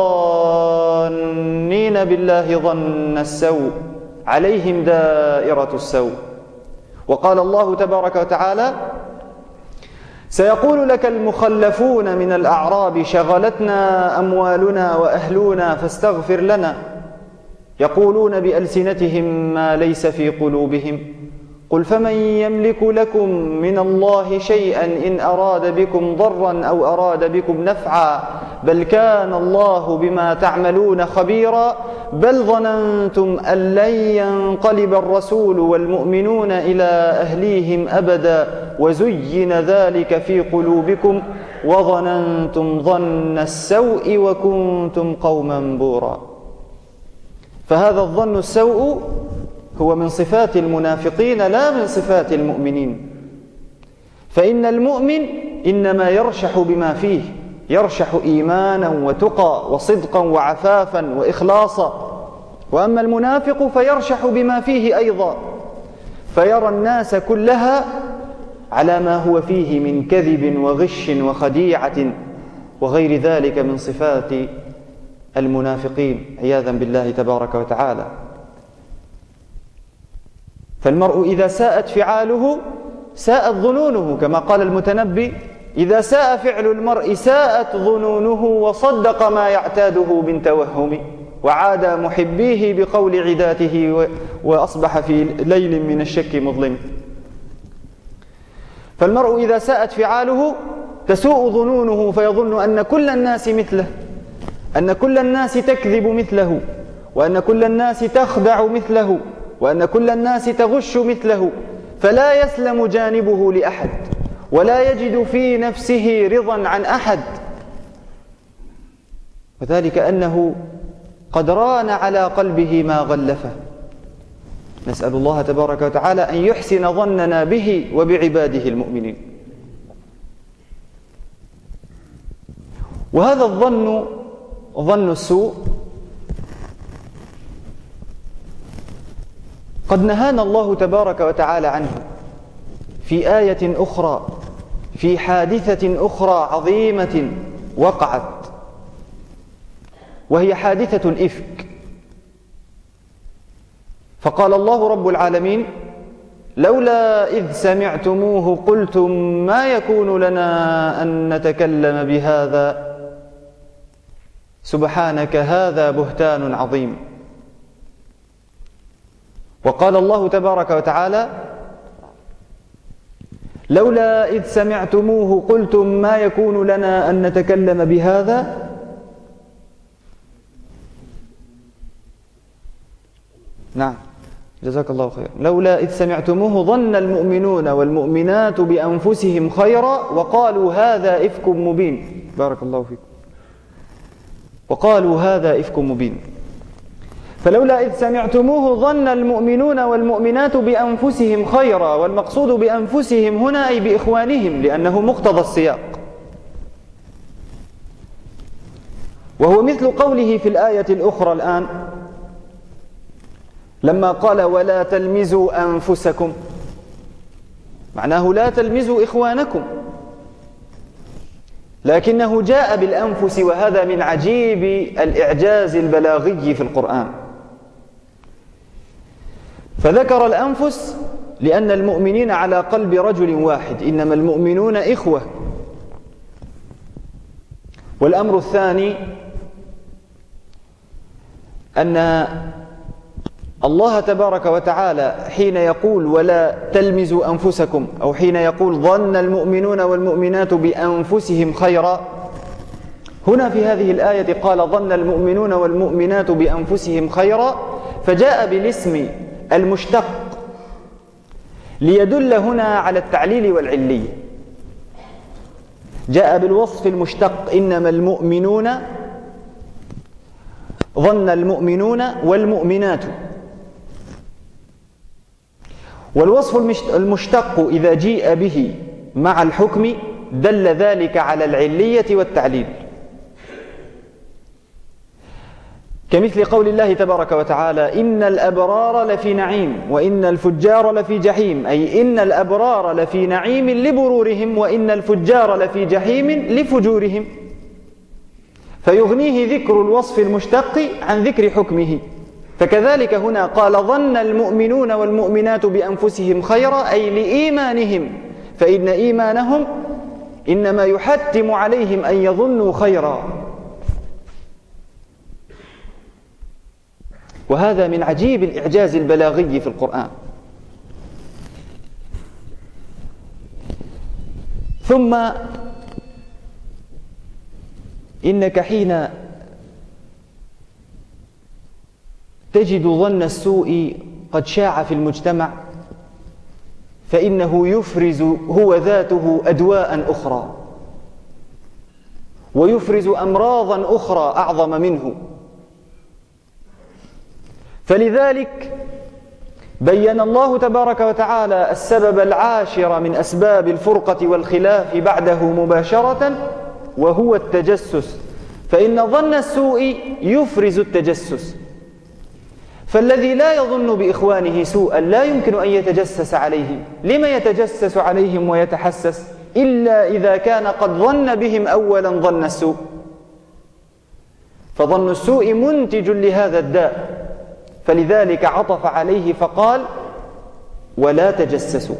الظانين بالله ظن السوء عليهم دائرة السوء. وقال الله تبارك وتعالى: سيقول لك المخلفون من الأعراب شغلتنا أموالنا وأهلنا فاستغفر لنا، يقولون بألسنتهم ما ليس في قلوبهم، قل فمن يملك لكم من الله شيئا إن أراد بكم ضرا أو أراد بكم نفعا بل كان الله بما تعملون خبيرا بل ظننتم أن لن ينقلب الرسول والمؤمنون إلى أهليهم أبدا وزين ذلك في قلوبكم وظننتم ظن السوء وكنتم قوما بورا. فهذا الظن السوء هو من صفات المنافقين لا من صفات المؤمنين. فإن المؤمن إنما يرشح بما فيه، يرشح إيمانا وتقى وصدقا وعفافا وإخلاصا. وأما المنافق فيرشح بما فيه أيضا، فيرى الناس كلها على ما هو فيه من كذب وغش وخديعة وغير ذلك من صفات المنافقين عياذا بالله تبارك وتعالى. فالمرء إذا ساءت فعاله ساءت ظنونه، كما قال المتنبي: إذا ساء فعل المرء ساءت ظنونه وصدق ما يعتاده من توهم وعاد محبيه بقول عداته وأصبح في ليل من الشك مظلم. فالمرء إذا ساءت فعاله تسوء ظنونه فيظن أن كل الناس مثله، أن كل الناس تكذب مثله، وأن كل الناس تخدع مثله، وأن كل الناس تغش مثله، فلا يسلم جانبه لأحد ولا يجد في نفسه رضا عن أحد، وذلك أنه قد ران على قلبه ما غلفه. نسأل الله تبارك وتعالى أن يحسن ظننا به وبعباده المؤمنين. وهذا الظن، ظن السوء، قد نهانا الله تبارك وتعالى عنه في آية أخرى، في حادثة أخرى عظيمة وقعت، وهي حادثة الإفك. فقال الله رب العالمين: لولا إذ سمعتموه قلتم ما يكون لنا أن نتكلم بهذا سبحانك هذا بهتان عظيم. وقال الله تبارك وتعالى: لولا إذ سمعتموه قلتم ما يكون لنا أن نتكلم بهذا نعم جزاك الله خير. لولا إذ سمعتموه ظن المؤمنون والمؤمنات بأنفسهم خيرا وقالوا هذا إفك مبين. بارك الله فيكم. وقالوا هذا إفك مبين. فلولا إذ سمعتموه ظن المؤمنون والمؤمنات بأنفسهم خيرا، والمقصود بأنفسهم هنا أي بإخوانهم، لأنه مقتضى السياق. وهو مثل قوله في الآية الأخرى الآن لما قال: ولا تلمزوا أنفسكم، معناه لا تلمزوا إخوانكم، لكنه جاء بالأنفس، وهذا من عجيب الإعجاز البلاغي في القرآن. فذكر الأنفس لأن المؤمنين على قلب رجل واحد، إنما المؤمنون إخوة. والأمر الثاني أن الله تبارك وتعالى حين يقول ولا تلمزوا أنفسكم، أو حين يقول ظن المؤمنون والمؤمنات بأنفسهم خيرا، هنا في هذه الآية قال ظن المؤمنون والمؤمنات بأنفسهم خيرا، فجاء بالاسم المشتق ليدل هنا على التعليل والعلية. جاء بالوصف المشتق إنما المؤمنون، ظن المؤمنون والمؤمنات. والوصف المشتق إذا جيء به مع الحكم دل ذلك على العلية والتعليل، كمثل قول الله تبارك وتعالى: إن الأبرار لفي نعيم وإن الفجار لفي جحيم، أي إن الأبرار لفي نعيم لبرورهم وإن الفجار لفي جحيم لفجورهم. فيغنيه ذكر الوصف المشتق عن ذكر حكمه. فكذلك هنا قال ظن المؤمنون والمؤمنات بأنفسهم خيرا، أي لإيمانهم، فإن إيمانهم إنما يحتم عليهم أن يظنوا خيرا. وهذا من عجيب الإعجاز البلاغي في القرآن. ثم إنك حين تجد ظن السوء قد شاع في المجتمع، فإنه يفرز هو ذاته أدواء أخرى، ويفرز أمراضا أخرى أعظم منه. فلذلك بين الله تبارك وتعالى السبب العاشر من أسباب الفرقة والخلاف بعده مباشرة، وهو التجسس. فإن ظن السوء يفرز التجسس، فالذي لا يظن بإخوانه سوءا لا يمكن أن يتجسس عليهم. لما يتجسس عليهم ويتحسس إلا إذا كان قد ظن بهم أولا ظن السوء؟ فظن السوء منتج لهذا الداء، فلذلك عطف عليه فقال: ولا تجسسوا.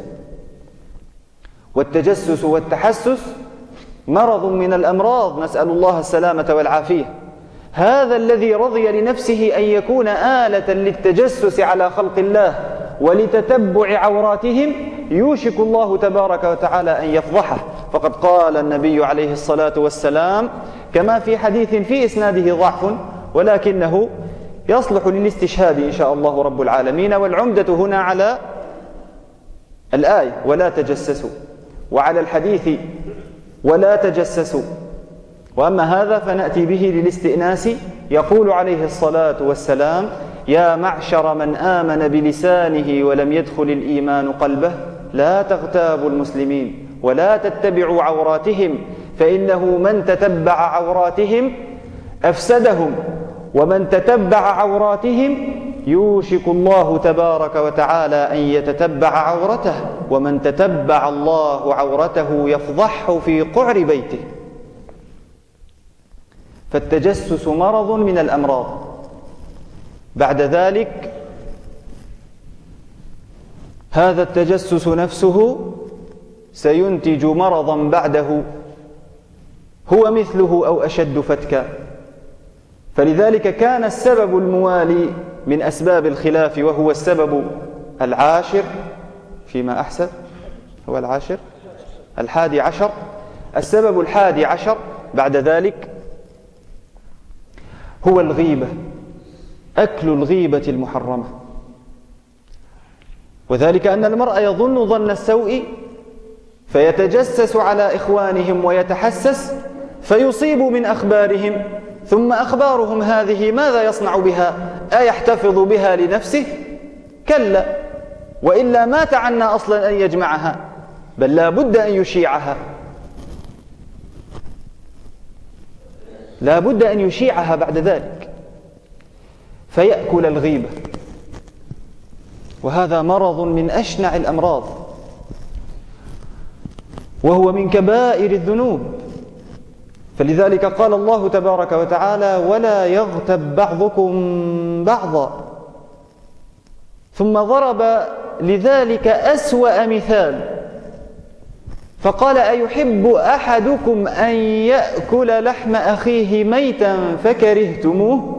والتجسس والتحسس مرض من الأمراض، نسأل الله السلامة والعافية. هذا الذي رضي لنفسه أن يكون آلة للتجسس على خلق الله ولتتبع عوراتهم، يوشك الله تبارك وتعالى أن يفضحه. فقد قال النبي عليه الصلاة والسلام كما في حديث في إسناده ضعف ولكنه يصلح للاستشهاد إن شاء الله رب العالمين. والعمدة هنا على الآية ولا تجسسوا، وعلى الحديث ولا تجسسوا. وأما هذا فنأتي به للاستئناس. يقول عليه الصلاة والسلام: يا معشر من آمن بلسانه ولم يدخل الإيمان قلبه لا تغتابوا المسلمين ولا تتبعوا عوراتهم، فإنه من تتبع عوراتهم أفسدهم، ومن تتبع عوراتهم يوشك الله تبارك وتعالى أن يتتبع عورته، ومن تتبع الله عورته يفضحه في قعر بيته. فالتجسس مرض من الأمراض. بعد ذلك هذا التجسس نفسه سينتج مرضا بعده هو مثله أو أشد فتكا. فلذلك كان السبب الموالي من أسباب الخلاف، وهو السبب العاشر فيما أحسب، هو العاشر الحادي عشر. السبب الحادي عشر بعد ذلك هو الغيبة، أكل الغيبة المحرمة. وذلك أن المرء يظن ظن السوء فيتجسس على إخوانهم ويتحسس فيصيب من أخبارهم، ثم أخبارهم هذه ماذا يصنع بها؟ أيحتفظ بها لنفسه؟ كلا، وإلا ما تعنى أصلا أن يجمعها، بل لا بد أن يشيعها، لا بد أن يشيعها بعد ذلك، فيأكل الغيبة. وهذا مرض من أشنع الأمراض، وهو من كبائر الذنوب. فلذلك قال الله تبارك وتعالى: ولا يغتب بعضكم بعضا. ثم ضرب لذلك أسوأ مثال فقال: أيحب أحدكم أن يأكل لحم أخيه ميتا فكرهتموه؟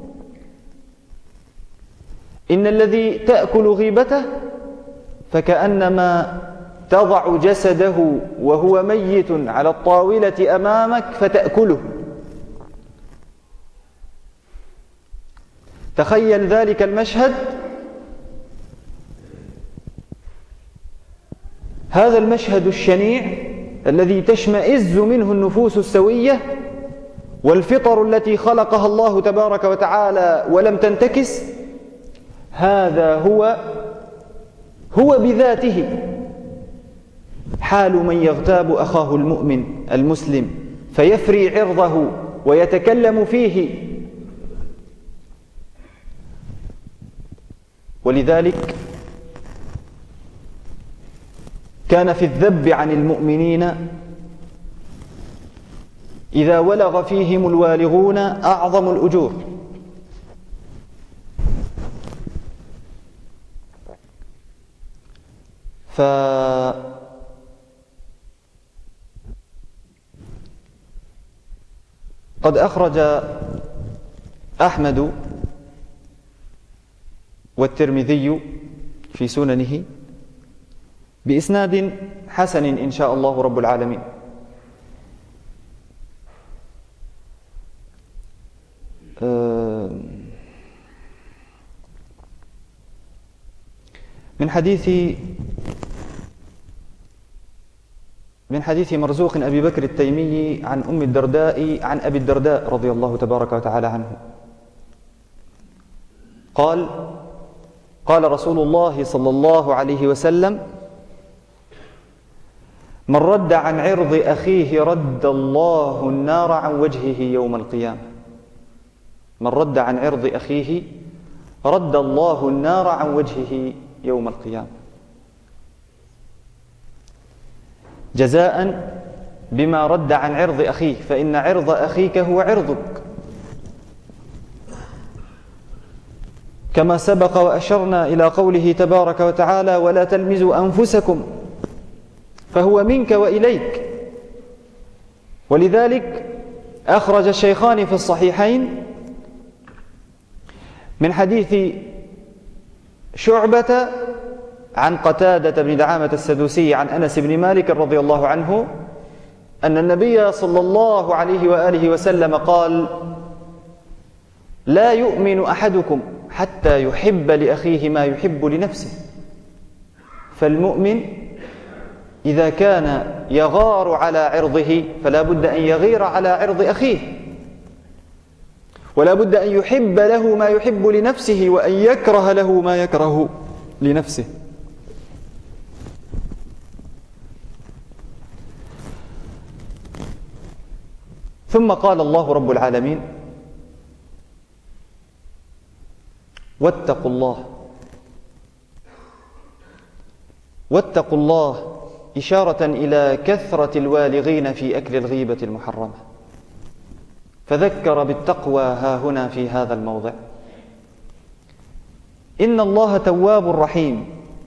إن الذي تأكل غيبته فكأنما تضع جسده وهو ميت على الطاولة أمامك فتأكله. تخيل ذلك المشهد. هذا المشهد الشنيع الذي تشمئز منه النفوس السوية والفطر التي خلقها الله تبارك وتعالى ولم تنتكس، هذا هو هو بذاته حال من يغتاب أخاه المؤمن المسلم فيفري عرضه ويتكلم فيه. ولذلك كان في الذب عن المؤمنين إذا ولغ فيهم الوالغون أعظم الأجور. فقد أخرج أحمد والترمذي في سننه بإسناد حسن إن شاء الله رب العالمين من حديث من حديث مرزوق أبي بكر التيمي عن أم الدرداء عن أبي الدرداء رضي الله تبارك وتعالى عنه قال: قال رسول الله صلى الله عليه وسلم: من رد عن عرض أخيه رد الله النار عن وجهه يوم القيامة. من رد عن عرض أخيه رد الله النار عن وجهه يوم القيامة، جزاء بما رد عن عرض أخيه، فإن عرض أخيك هو عرضك، كما سبق وأشرنا إلى قوله تبارك وتعالى: ولا تلمزوا أنفسكم، فهو منك وإليك. ولذلك أخرج الشيخان في الصحيحين من حديث شعبة عن قتادة بن دعامة السدوسي عن أنس بن مالك رضي الله عنه أن النبي صلى الله عليه وآله وسلم قال: لا يؤمن أحدكم حتى يحب لأخيه ما يحب لنفسه. فالمؤمن إذا كان يغار على عرضه فلا بد أن يغير على عرض أخيه، ولا بد أن يحب له ما يحب لنفسه وأن يكره له ما يكره لنفسه. ثم قال الله رب العالمين: واتقوا الله. واتقوا الله إشارة إلى كثرة الوالغين في أكل الغيبة المحرمة، فذكر بالتقوى ها هنا في هذا الموضع. إن الله تواب رحيم،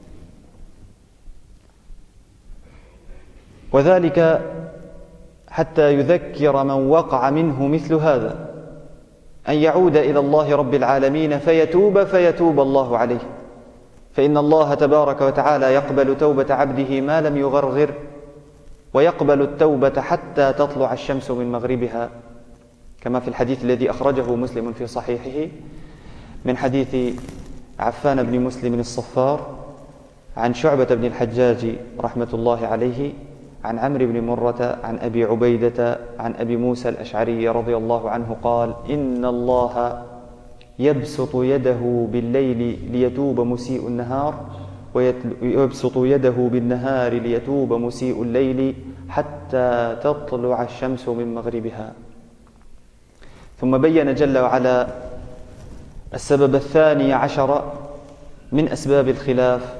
وذلك حتى يذكر من وقع منه مثل هذا أن يعود إلى الله رب العالمين فيتوب فيتوب الله عليه، فإن الله تبارك وتعالى يقبل توبة عبده ما لم يغرغر، ويقبل التوبة حتى تطلع الشمس من مغربها، كما في الحديث الذي أخرجه مسلم في صحيحه من حديث عفان بن مسلم الصفار عن شعبة بن الحجاج رحمة الله عليه عن عمرو بن مرة عن أبي عبيدة عن أبي موسى الأشعري رضي الله عنه قال: إن الله يبسط يده بالليل ليتوب مسيء النهار، ويبسط يده بالنهار ليتوب مسيء الليل حتى تطلع الشمس من مغربها. ثم بين جل وعلا السبب الثاني عشر من أسباب الخلاف،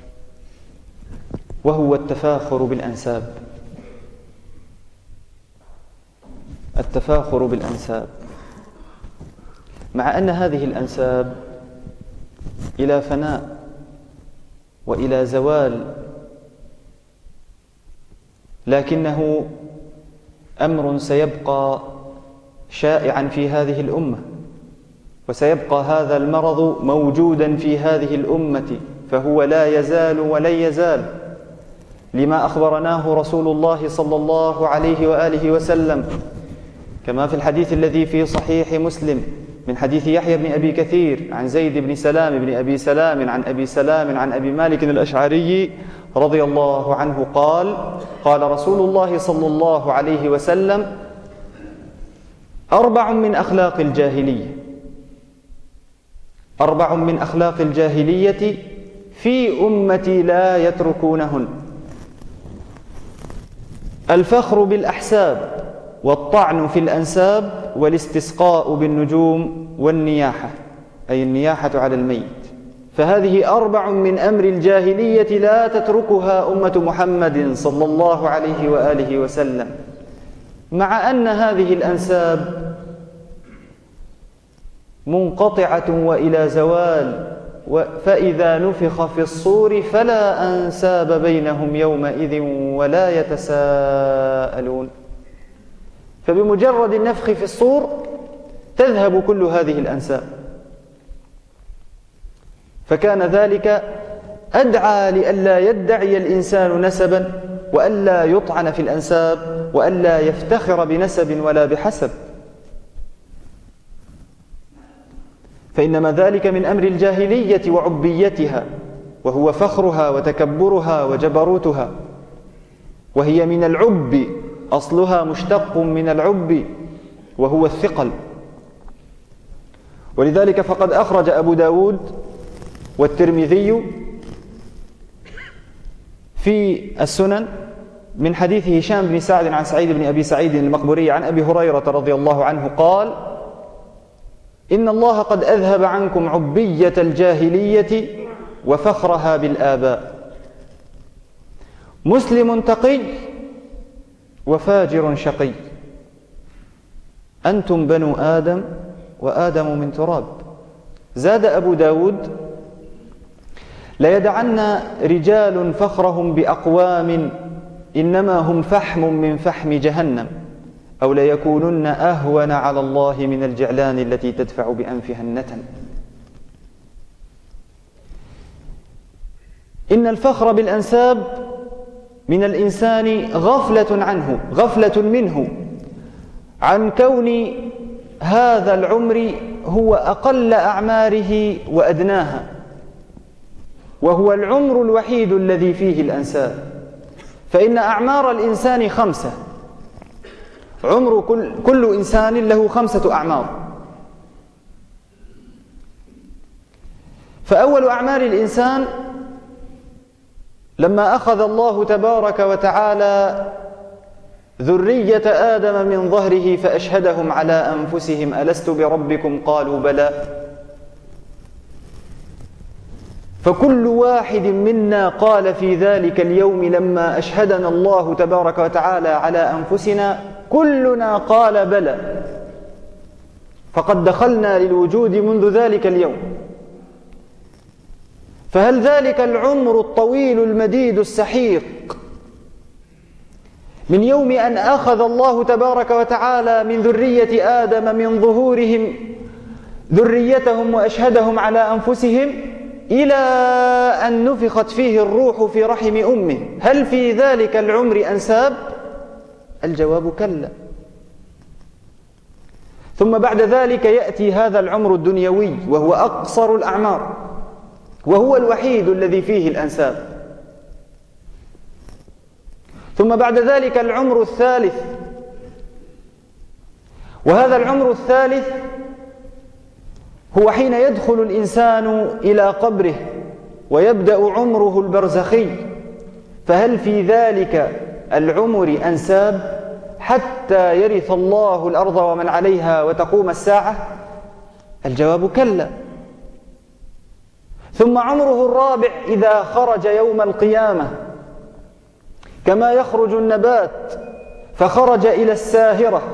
وهو التفاخر بالأنساب. التفاخر بالأنساب، مع أن هذه الأنساب إلى فناء وإلى زوال، لكنه أمر سيبقى شائعا في هذه الأمة، وسيبقى هذا المرض موجودا في هذه الأمة، فهو لا يزال ولن يزال، لما أخبرناه رسول الله صلى الله عليه وآله وسلم، كما في الحديث الذي في صحيح مسلم من حديث يحيى بن أبي كثير عن زيد بن سلام بن أبي سلام عن أبي سلام عن أبي مالك الأشعري رضي الله عنه قال: قال رسول الله صلى الله عليه وسلم: أربع من أخلاق الجاهلية، أربع من أخلاق الجاهلية في أمتي لا يتركونهن: الفخر بالأحساب، والطعن في الأنساب، والاستسقاء بالنجوم، والنياحة، أي النياحة على الميت. فهذه أربع من أمر الجاهلية لا تتركها أمة محمد صلى الله عليه وآله وسلم، مع أن هذه الأنساب منقطعة وإلى زوال، فإذا نفخ في الصور فلا أنساب بينهم يومئذ ولا يتساءلون. فبمجرد النفخ في الصور تذهب كل هذه الأنساب، فكان ذلك أدعى لئلا يدعي الإنسان نسبا، وألا يطعن في الأنساب، وألا يفتخر بنسب ولا بحسب، فإنما ذلك من أمر الجاهلية وعبيتها، وهو فخرها وتكبرها وجبروتها، وهي من العب، أصلها مشتق من العب وهو الثقل. ولذلك فقد أخرج أبو داود والترمذي في السنن من حديث هشام بن سعد عن سعيد بن أبي سعيد المقبوري عن أبي هريرة رضي الله عنه قال: إن الله قد أذهب عنكم عبية الجاهلية وفخرها بالآباء، مسلم تقي وفاجر شقي، أنتم بنو آدم وآدم من تراب. زاد أبو داود: ليدعن رجال فخرهم بأقوام إنما هم فحم من فحم جهنم، أو ليكونن أهون على الله من الجعلان التي تدفع بأنفها النتن. إن الفخر بالأنساب من الإنسان غفلة عنه، غفلة منه عن كون هذا العمر هو أقل أعماره وأدناها، وهو العمر الوحيد الذي فيه الأنساب. فإن أعمار الإنسان خمسة، عمر كل, كل إنسان له خمسة أعمار. فأول أعمار الإنسان لما أخذ الله تبارك وتعالى ذرية آدم من ظهره فأشهدهم على أنفسهم ألست بربكم قالوا بلى. فكل واحد منا قال في ذلك اليوم لما أشهدنا الله تبارك وتعالى على أنفسنا كلنا قال بلى، فقد دخلنا للوجود منذ ذلك اليوم. فهل ذلك العمر الطويل المديد السحيق من يوم أن أخذ الله تبارك وتعالى من ذرية آدم من ظهورهم ذريتهم وأشهدهم على أنفسهم إلى أن نفخت فيه الروح في رحم أمه، هل في ذلك العمر أنساب؟ الجواب كلا. ثم بعد ذلك يأتي هذا العمر الدنيوي وهو أقصر الأعمار، وهو الوحيد الذي فيه الأنساب. ثم بعد ذلك العمر الثالث، وهذا العمر الثالث هو حين يدخل الإنسان إلى قبره ويبدأ عمره البرزخي. فهل في ذلك العمر أنساب حتى يرث الله الأرض ومن عليها وتقوم الساعة؟ الجواب كلا. ثم عمره الرابع إذا خرج يوم القيامة كما يخرج النبات فخرج إلى الساهرة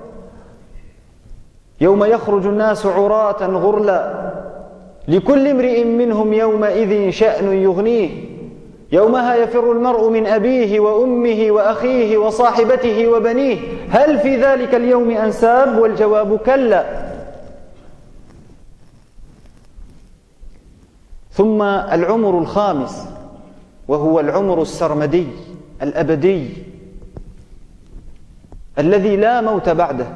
يوم يخرج الناس عراة غرلا لكل امرئ منهم يومئذ شأن يغنيه، يومها يفر المرء من أبيه وأمه وأخيه وصاحبته وبنيه، هل في ذلك اليوم أنساب؟ والجواب كلا. ثم العمر الخامس وهو العمر السرمدي الأبدي الذي لا موت بعده،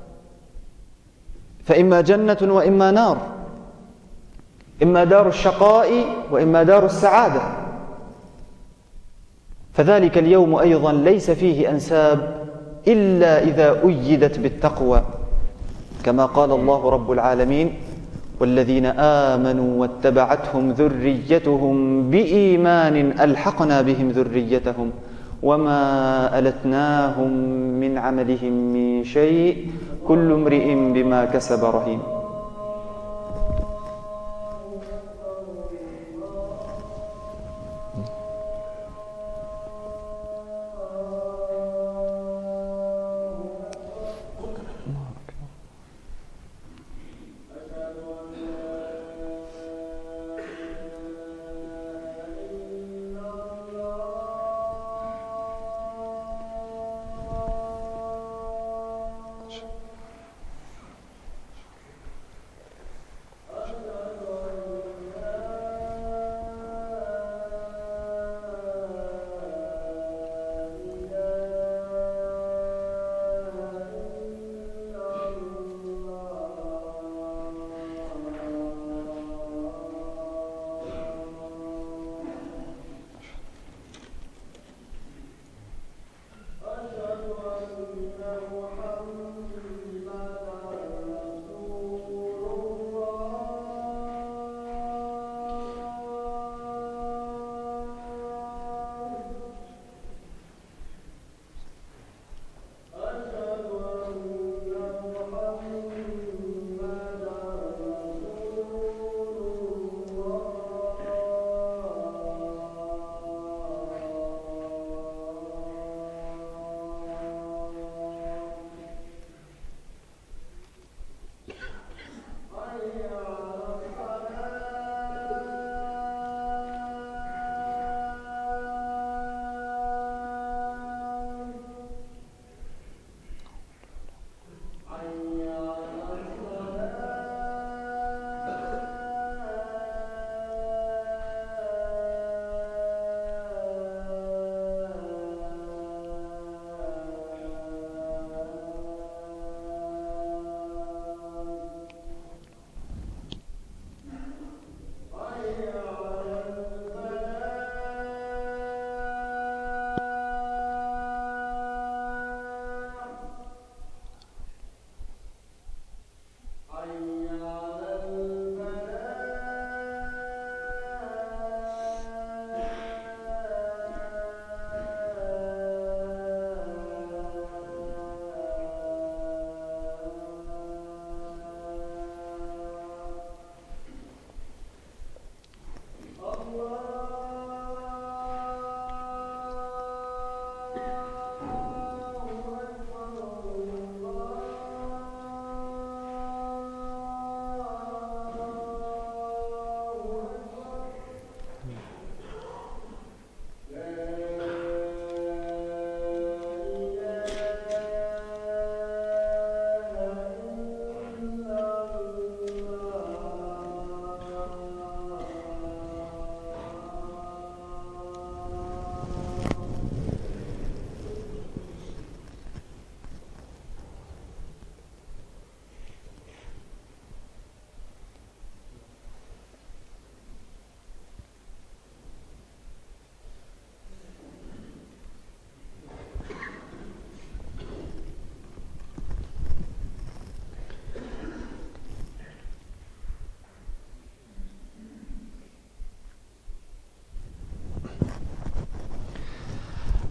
فإما جنة وإما نار، إما دار الشقاء وإما دار السعادة. فذلك اليوم أيضا ليس فيه أنساب إلا إذا أيدت بالتقوى، كما قال الله رب العالمين والذين آمنوا واتبعتهم ذريتهم بإيمان ألحقنا بهم ذريتهم وما ألتناهم من عملهم من شيء كل امرئ بما كسب رهين.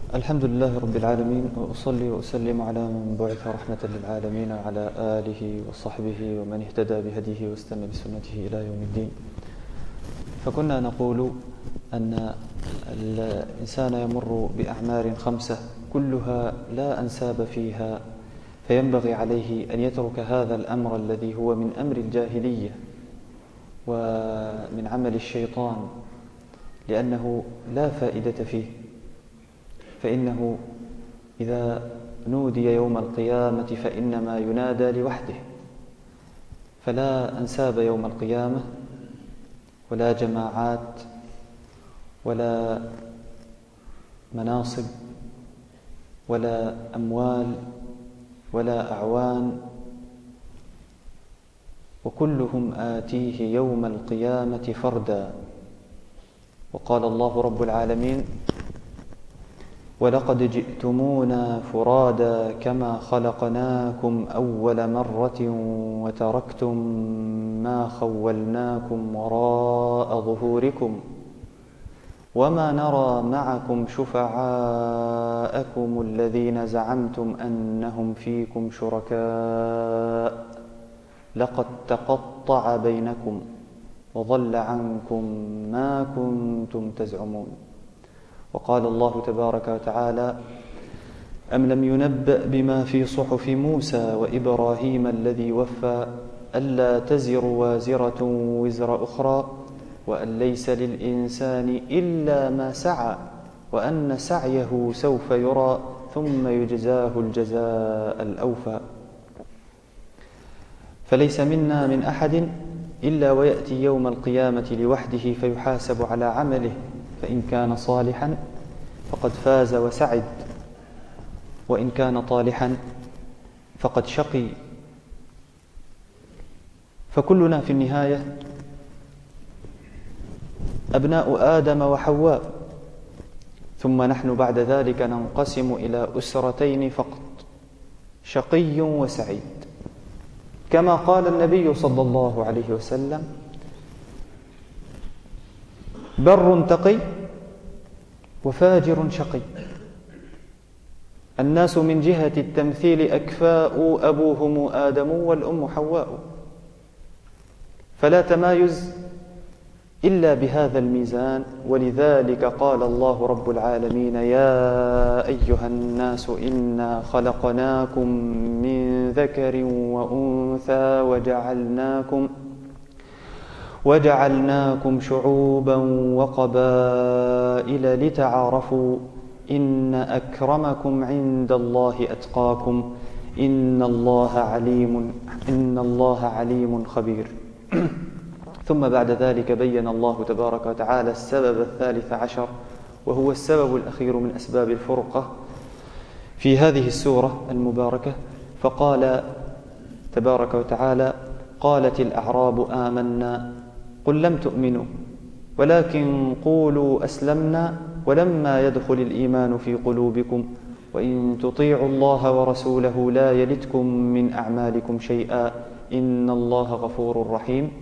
الحمد لله رب العالمين، وأصلي وأسلم على من بعث رحمة للعالمين وعلى آله وصحبه ومن اهتدى بهديه واستنى بسنته إلى يوم الدين. فكنا نقول أن الإنسان يمر بأعمار خمسة كلها لا أنساب فيها، فينبغي عليه أن يترك هذا الأمر الذي هو من أمر الجاهلية ومن عمل الشيطان، لأنه لا فائدة فيه. فإنه إذا نودي يوم القيامة فإنما ينادى لوحده، فلا أنساب يوم القيامة ولا جماعات ولا مناصب ولا أموال ولا أعوان، وكلهم آتيه يوم القيامة فردا. وقال الله رب العالمين: ولقد جئتمونا فرادا كما خلقناكم أول مرة وتركتم ما خولناكم وراء ظهوركم وما نرى معكم شفعاءكم الذين زعمتم أنهم فيكم شركاء لقد تقطع بينكم وضل عنكم ما كنتم تزعمون. وقال الله تبارك وتعالى: أم لم ينبأ بما في صحف موسى وإبراهيم الذي وفى ألا تزر وازرة وزر أخرى وأن ليس للإنسان إلا ما سعى وأن سعيه سوف يرى ثم يجزاه الجزاء الأوفى. فليس منا من أحد إلا ويأتي يوم القيامة لوحده فيحاسب على عمله، فإن كان صالحا فقد فاز وسعد، وإن كان طالحا فقد شقي. فكلنا في النهاية أبناء آدم وحواء، ثم نحن بعد ذلك ننقسم إلى أسرتين فقط، شقي وسعيد، كما قال النبي صلى الله عليه وسلم: بر تقي وفاجر شقي. الناس من جهة التمثيل أكفاء، أبوهم آدم والأم حواء، فلا تمايز إلا بهذا الميزان. ولذلك قال الله رب العالمين: يا أيها الناس إنا خلقناكم من ذكر وأنثى وجعلناكم وجعلناكم شعوبا وقبائل لتعارفوا إن أكرمكم عند الله أتقاكم إن الله عليم إن الله عليم خبير. ثم بعد ذلك بين الله تبارك وتعالى السبب الثالث عشر، وهو السبب الأخير من أسباب الفرقة في هذه السورة المباركة، فقال تبارك وتعالى: قالت الأعراب آمنا قل لم تؤمنوا ولكن قولوا أسلمنا ولما يدخل الإيمان في قلوبكم وإن تطيعوا الله ورسوله لا يلتكم من أعمالكم شيئا إن الله غفور رحيم.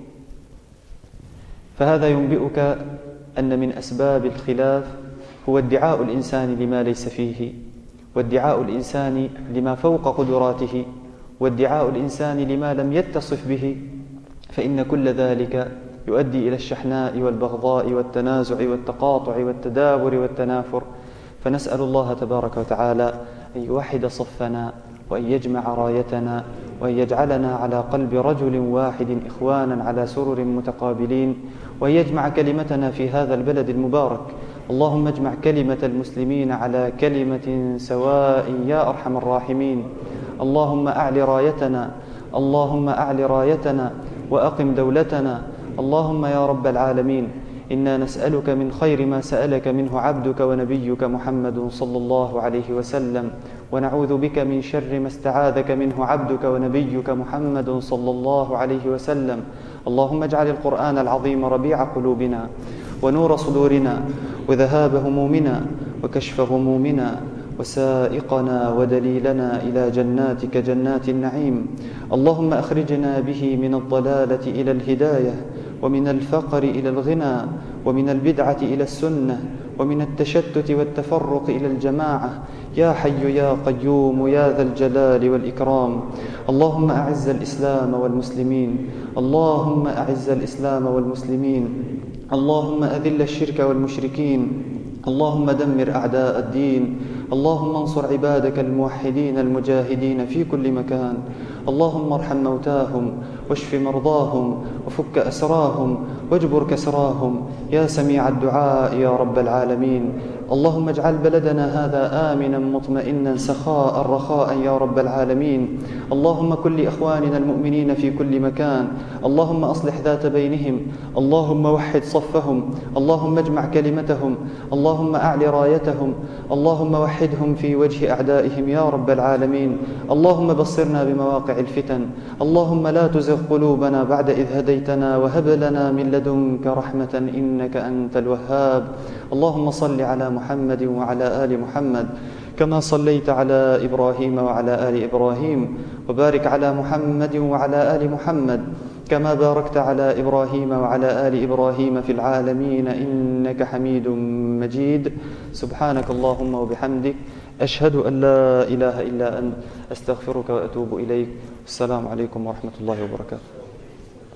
فهذا ينبئك أن من أسباب الخلاف هو ادعاء الإنسان لما ليس فيه، وادعاء الإنسان لما فوق قدراته، وادعاء الإنسان لما لم يتصف به، فإن كل ذلك يؤدي إلى الشحناء والبغضاء والتنازع والتقاطع والتدابر والتنافر. فنسأل الله تبارك وتعالى أن يوحد صفنا وأن يجمع رايتنا وأن يجعلنا على قلب رجل واحد إخوانا على سرر متقابلين، وأن يجمع كلمتنا في هذا البلد المبارك. اللهم اجمع كلمة المسلمين على كلمة سواء يا أرحم الراحمين. اللهم أعل رايتنا اللهم أعل رايتنا وأقم دولتنا. اللهم يا رب العالمين إنا نسألك من خير ما سألك منه عبدك ونبيك محمد صلى الله عليه وسلم، ونعوذ بك من شر ما استعاذك منه عبدك ونبيك محمد صلى الله عليه وسلم. اللهم اجعل القرآن العظيم ربيع قلوبنا ونور صدورنا وذهاب همومنا وكشف غمومنا وسائقنا ودليلنا إلى جناتك جنات النعيم. اللهم أخرجنا به من الضلالة إلى الهداية، ومن الفقر إلى الغنى، ومن البدعة إلى السنة، ومن التشتت والتفرق إلى الجماعة، يا حي يا قيوم يا ذا الجلال والإكرام. اللهم أعز الإسلام والمسلمين، اللهم أعز الإسلام والمسلمين، اللهم أذل الشرك والمشركين، اللهم دمر أعداء الدين، اللهم انصر عبادك الموحدين المجاهدين في كل مكان. اللهم ارحم موتاهم واشف مرضاهم وفك أسراهم واجبر كسراهم يا سميع الدعاء يا رب العالمين. اللهم اجعل بلدنا هذا آمنا مطمئنا سخاء رخاء يا رب العالمين. اللهم كن لإخواننا المؤمنين في كل مكان، اللهم أصلح ذات بينهم، اللهم وحد صفهم، اللهم اجمع كلمتهم، اللهم أعل رايتهم، اللهم وحدهم في وجه أعدائهم يا رب العالمين. اللهم بصرنا بمواقع الفتن، اللهم لا تزغ قلوبنا بعد إذ هديتنا وهب لنا من لدنك رحمة إنك أنت الوهاب. اللهم صل على محمد وعلى آل محمد كما صليت على إبراهيم وعلى آل إبراهيم، وبارك على محمد وعلى آل محمد كما باركت على إبراهيم وعلى آل إبراهيم في العالمين إنك حميد مجيد. سبحانك اللهم وبحمدك، أشهد أن لا إله إلا أنت، أستغفرك وأتوب إليك. السلام عليكم ورحمة الله وبركاته.